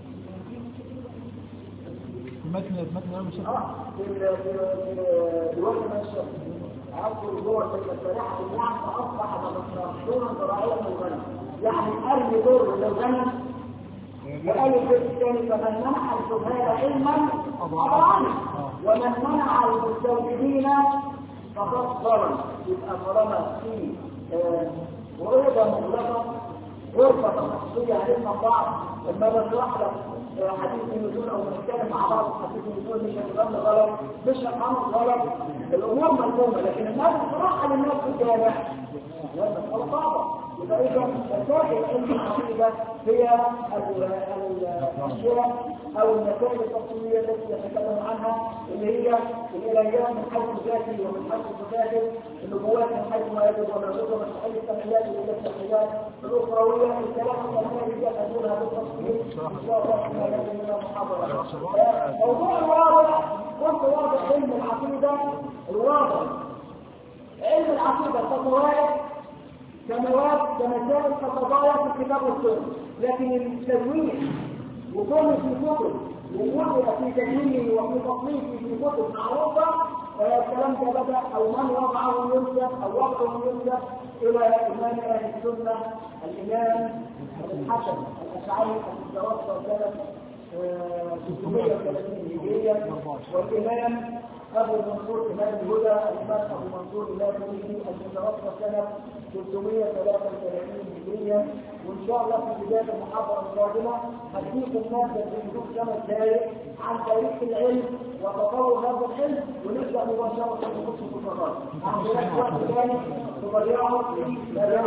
متن متن أنا مش اه في في الوقت ما الشمس أنصر ضرا بين صالحة الغنم فأصبح مشهورا برائعة الغنم يعني أرمي ضر للغنم. وقال البيت الثاني فمن منع الجهال علما أضاعفه ومن منع المستوجبين فقد ظلم. يبقى طالما في غرفة مغلقة غرفة تخصصية علمنا بعض لما بنشرح لك حديث النزول او بنتكلم مع بعض حديث النزول مش هنفهم غلط مش هنفهم غلط الامور مفهومه لكن الناس بصراحه للناس بتتابع مسألة صعبة. يبقى إذا مسائل علم العقيدة هي الأشياء أو المسائل التفصيلية التي يتكلم عنها اللي هي الإلهيات من حيث ذاتي ومن حيث صفاته، النبوات من حيث ما يجب وما يجب من حيث التمهيدات والتمهيدات الأخروية، الكلام التمهيدي يأخذونها بالتفصيل إن شاء الله فيما يجب من المحاضرة. موضوع الواضح كنت واضح علم العقيدة الواضح علم العقيدة كمواد كمواد كمسائل كقضايا في الكتاب والسنة، لكن التدوين وكون في كتب ووضع في تدوينه وفي تصنيفه في كتب معروفة الكلام ده بدأ أو من وضعه ينسب أو وضعه ينسب إلى إمام أهل السنة الإمام الحسن الأشعري المتوفى سنة ستمائة وثلاثين هجرية، والإمام أبو منصور إمام الهدى الإمام أبو منصور اللاذقي المتوفى سنة ثلاثمائة وثلاثة وثلاثين هجرية. وإن شاء الله في بداية المحاضرة القادمة هديكم مادة في حدود خمس دقائق عن تاريخ العلم وتطور هذا العلم، ونبدأ مباشرة في نص الفقرات. عندنا وقت ثاني تضيعه في مجال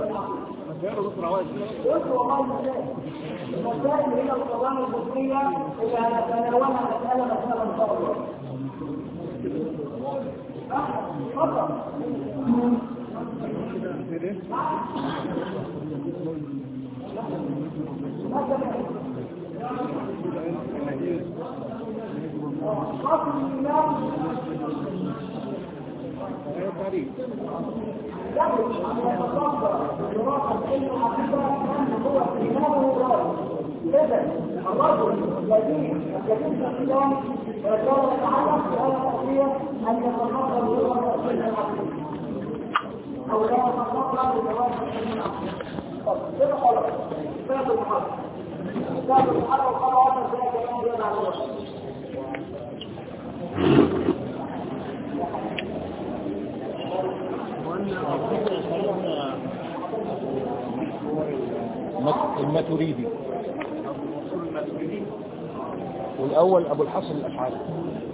قلت والله المسائل المسائل هي القضايا المصرية اللي هنتناولها مسألة مسألة إن شاء الله. فقط قصد الإمام يجب أن يتصدر دراسة علم العقيدة أنه هو إمامه الرجل. إذن الرجل الذي يجب الإسلام كان يتعلم بهذا التأثير أن يتصدر دراسة علم العقيدة أو لا يتصدر بدراسة علم العقيدة. طب كده خلاص كتاب المحاضرة كتاب المحاضرة وخلاص ازاي كمان زيادة على الوقت. الماتريدي والأول أبو الحسن الأشعري.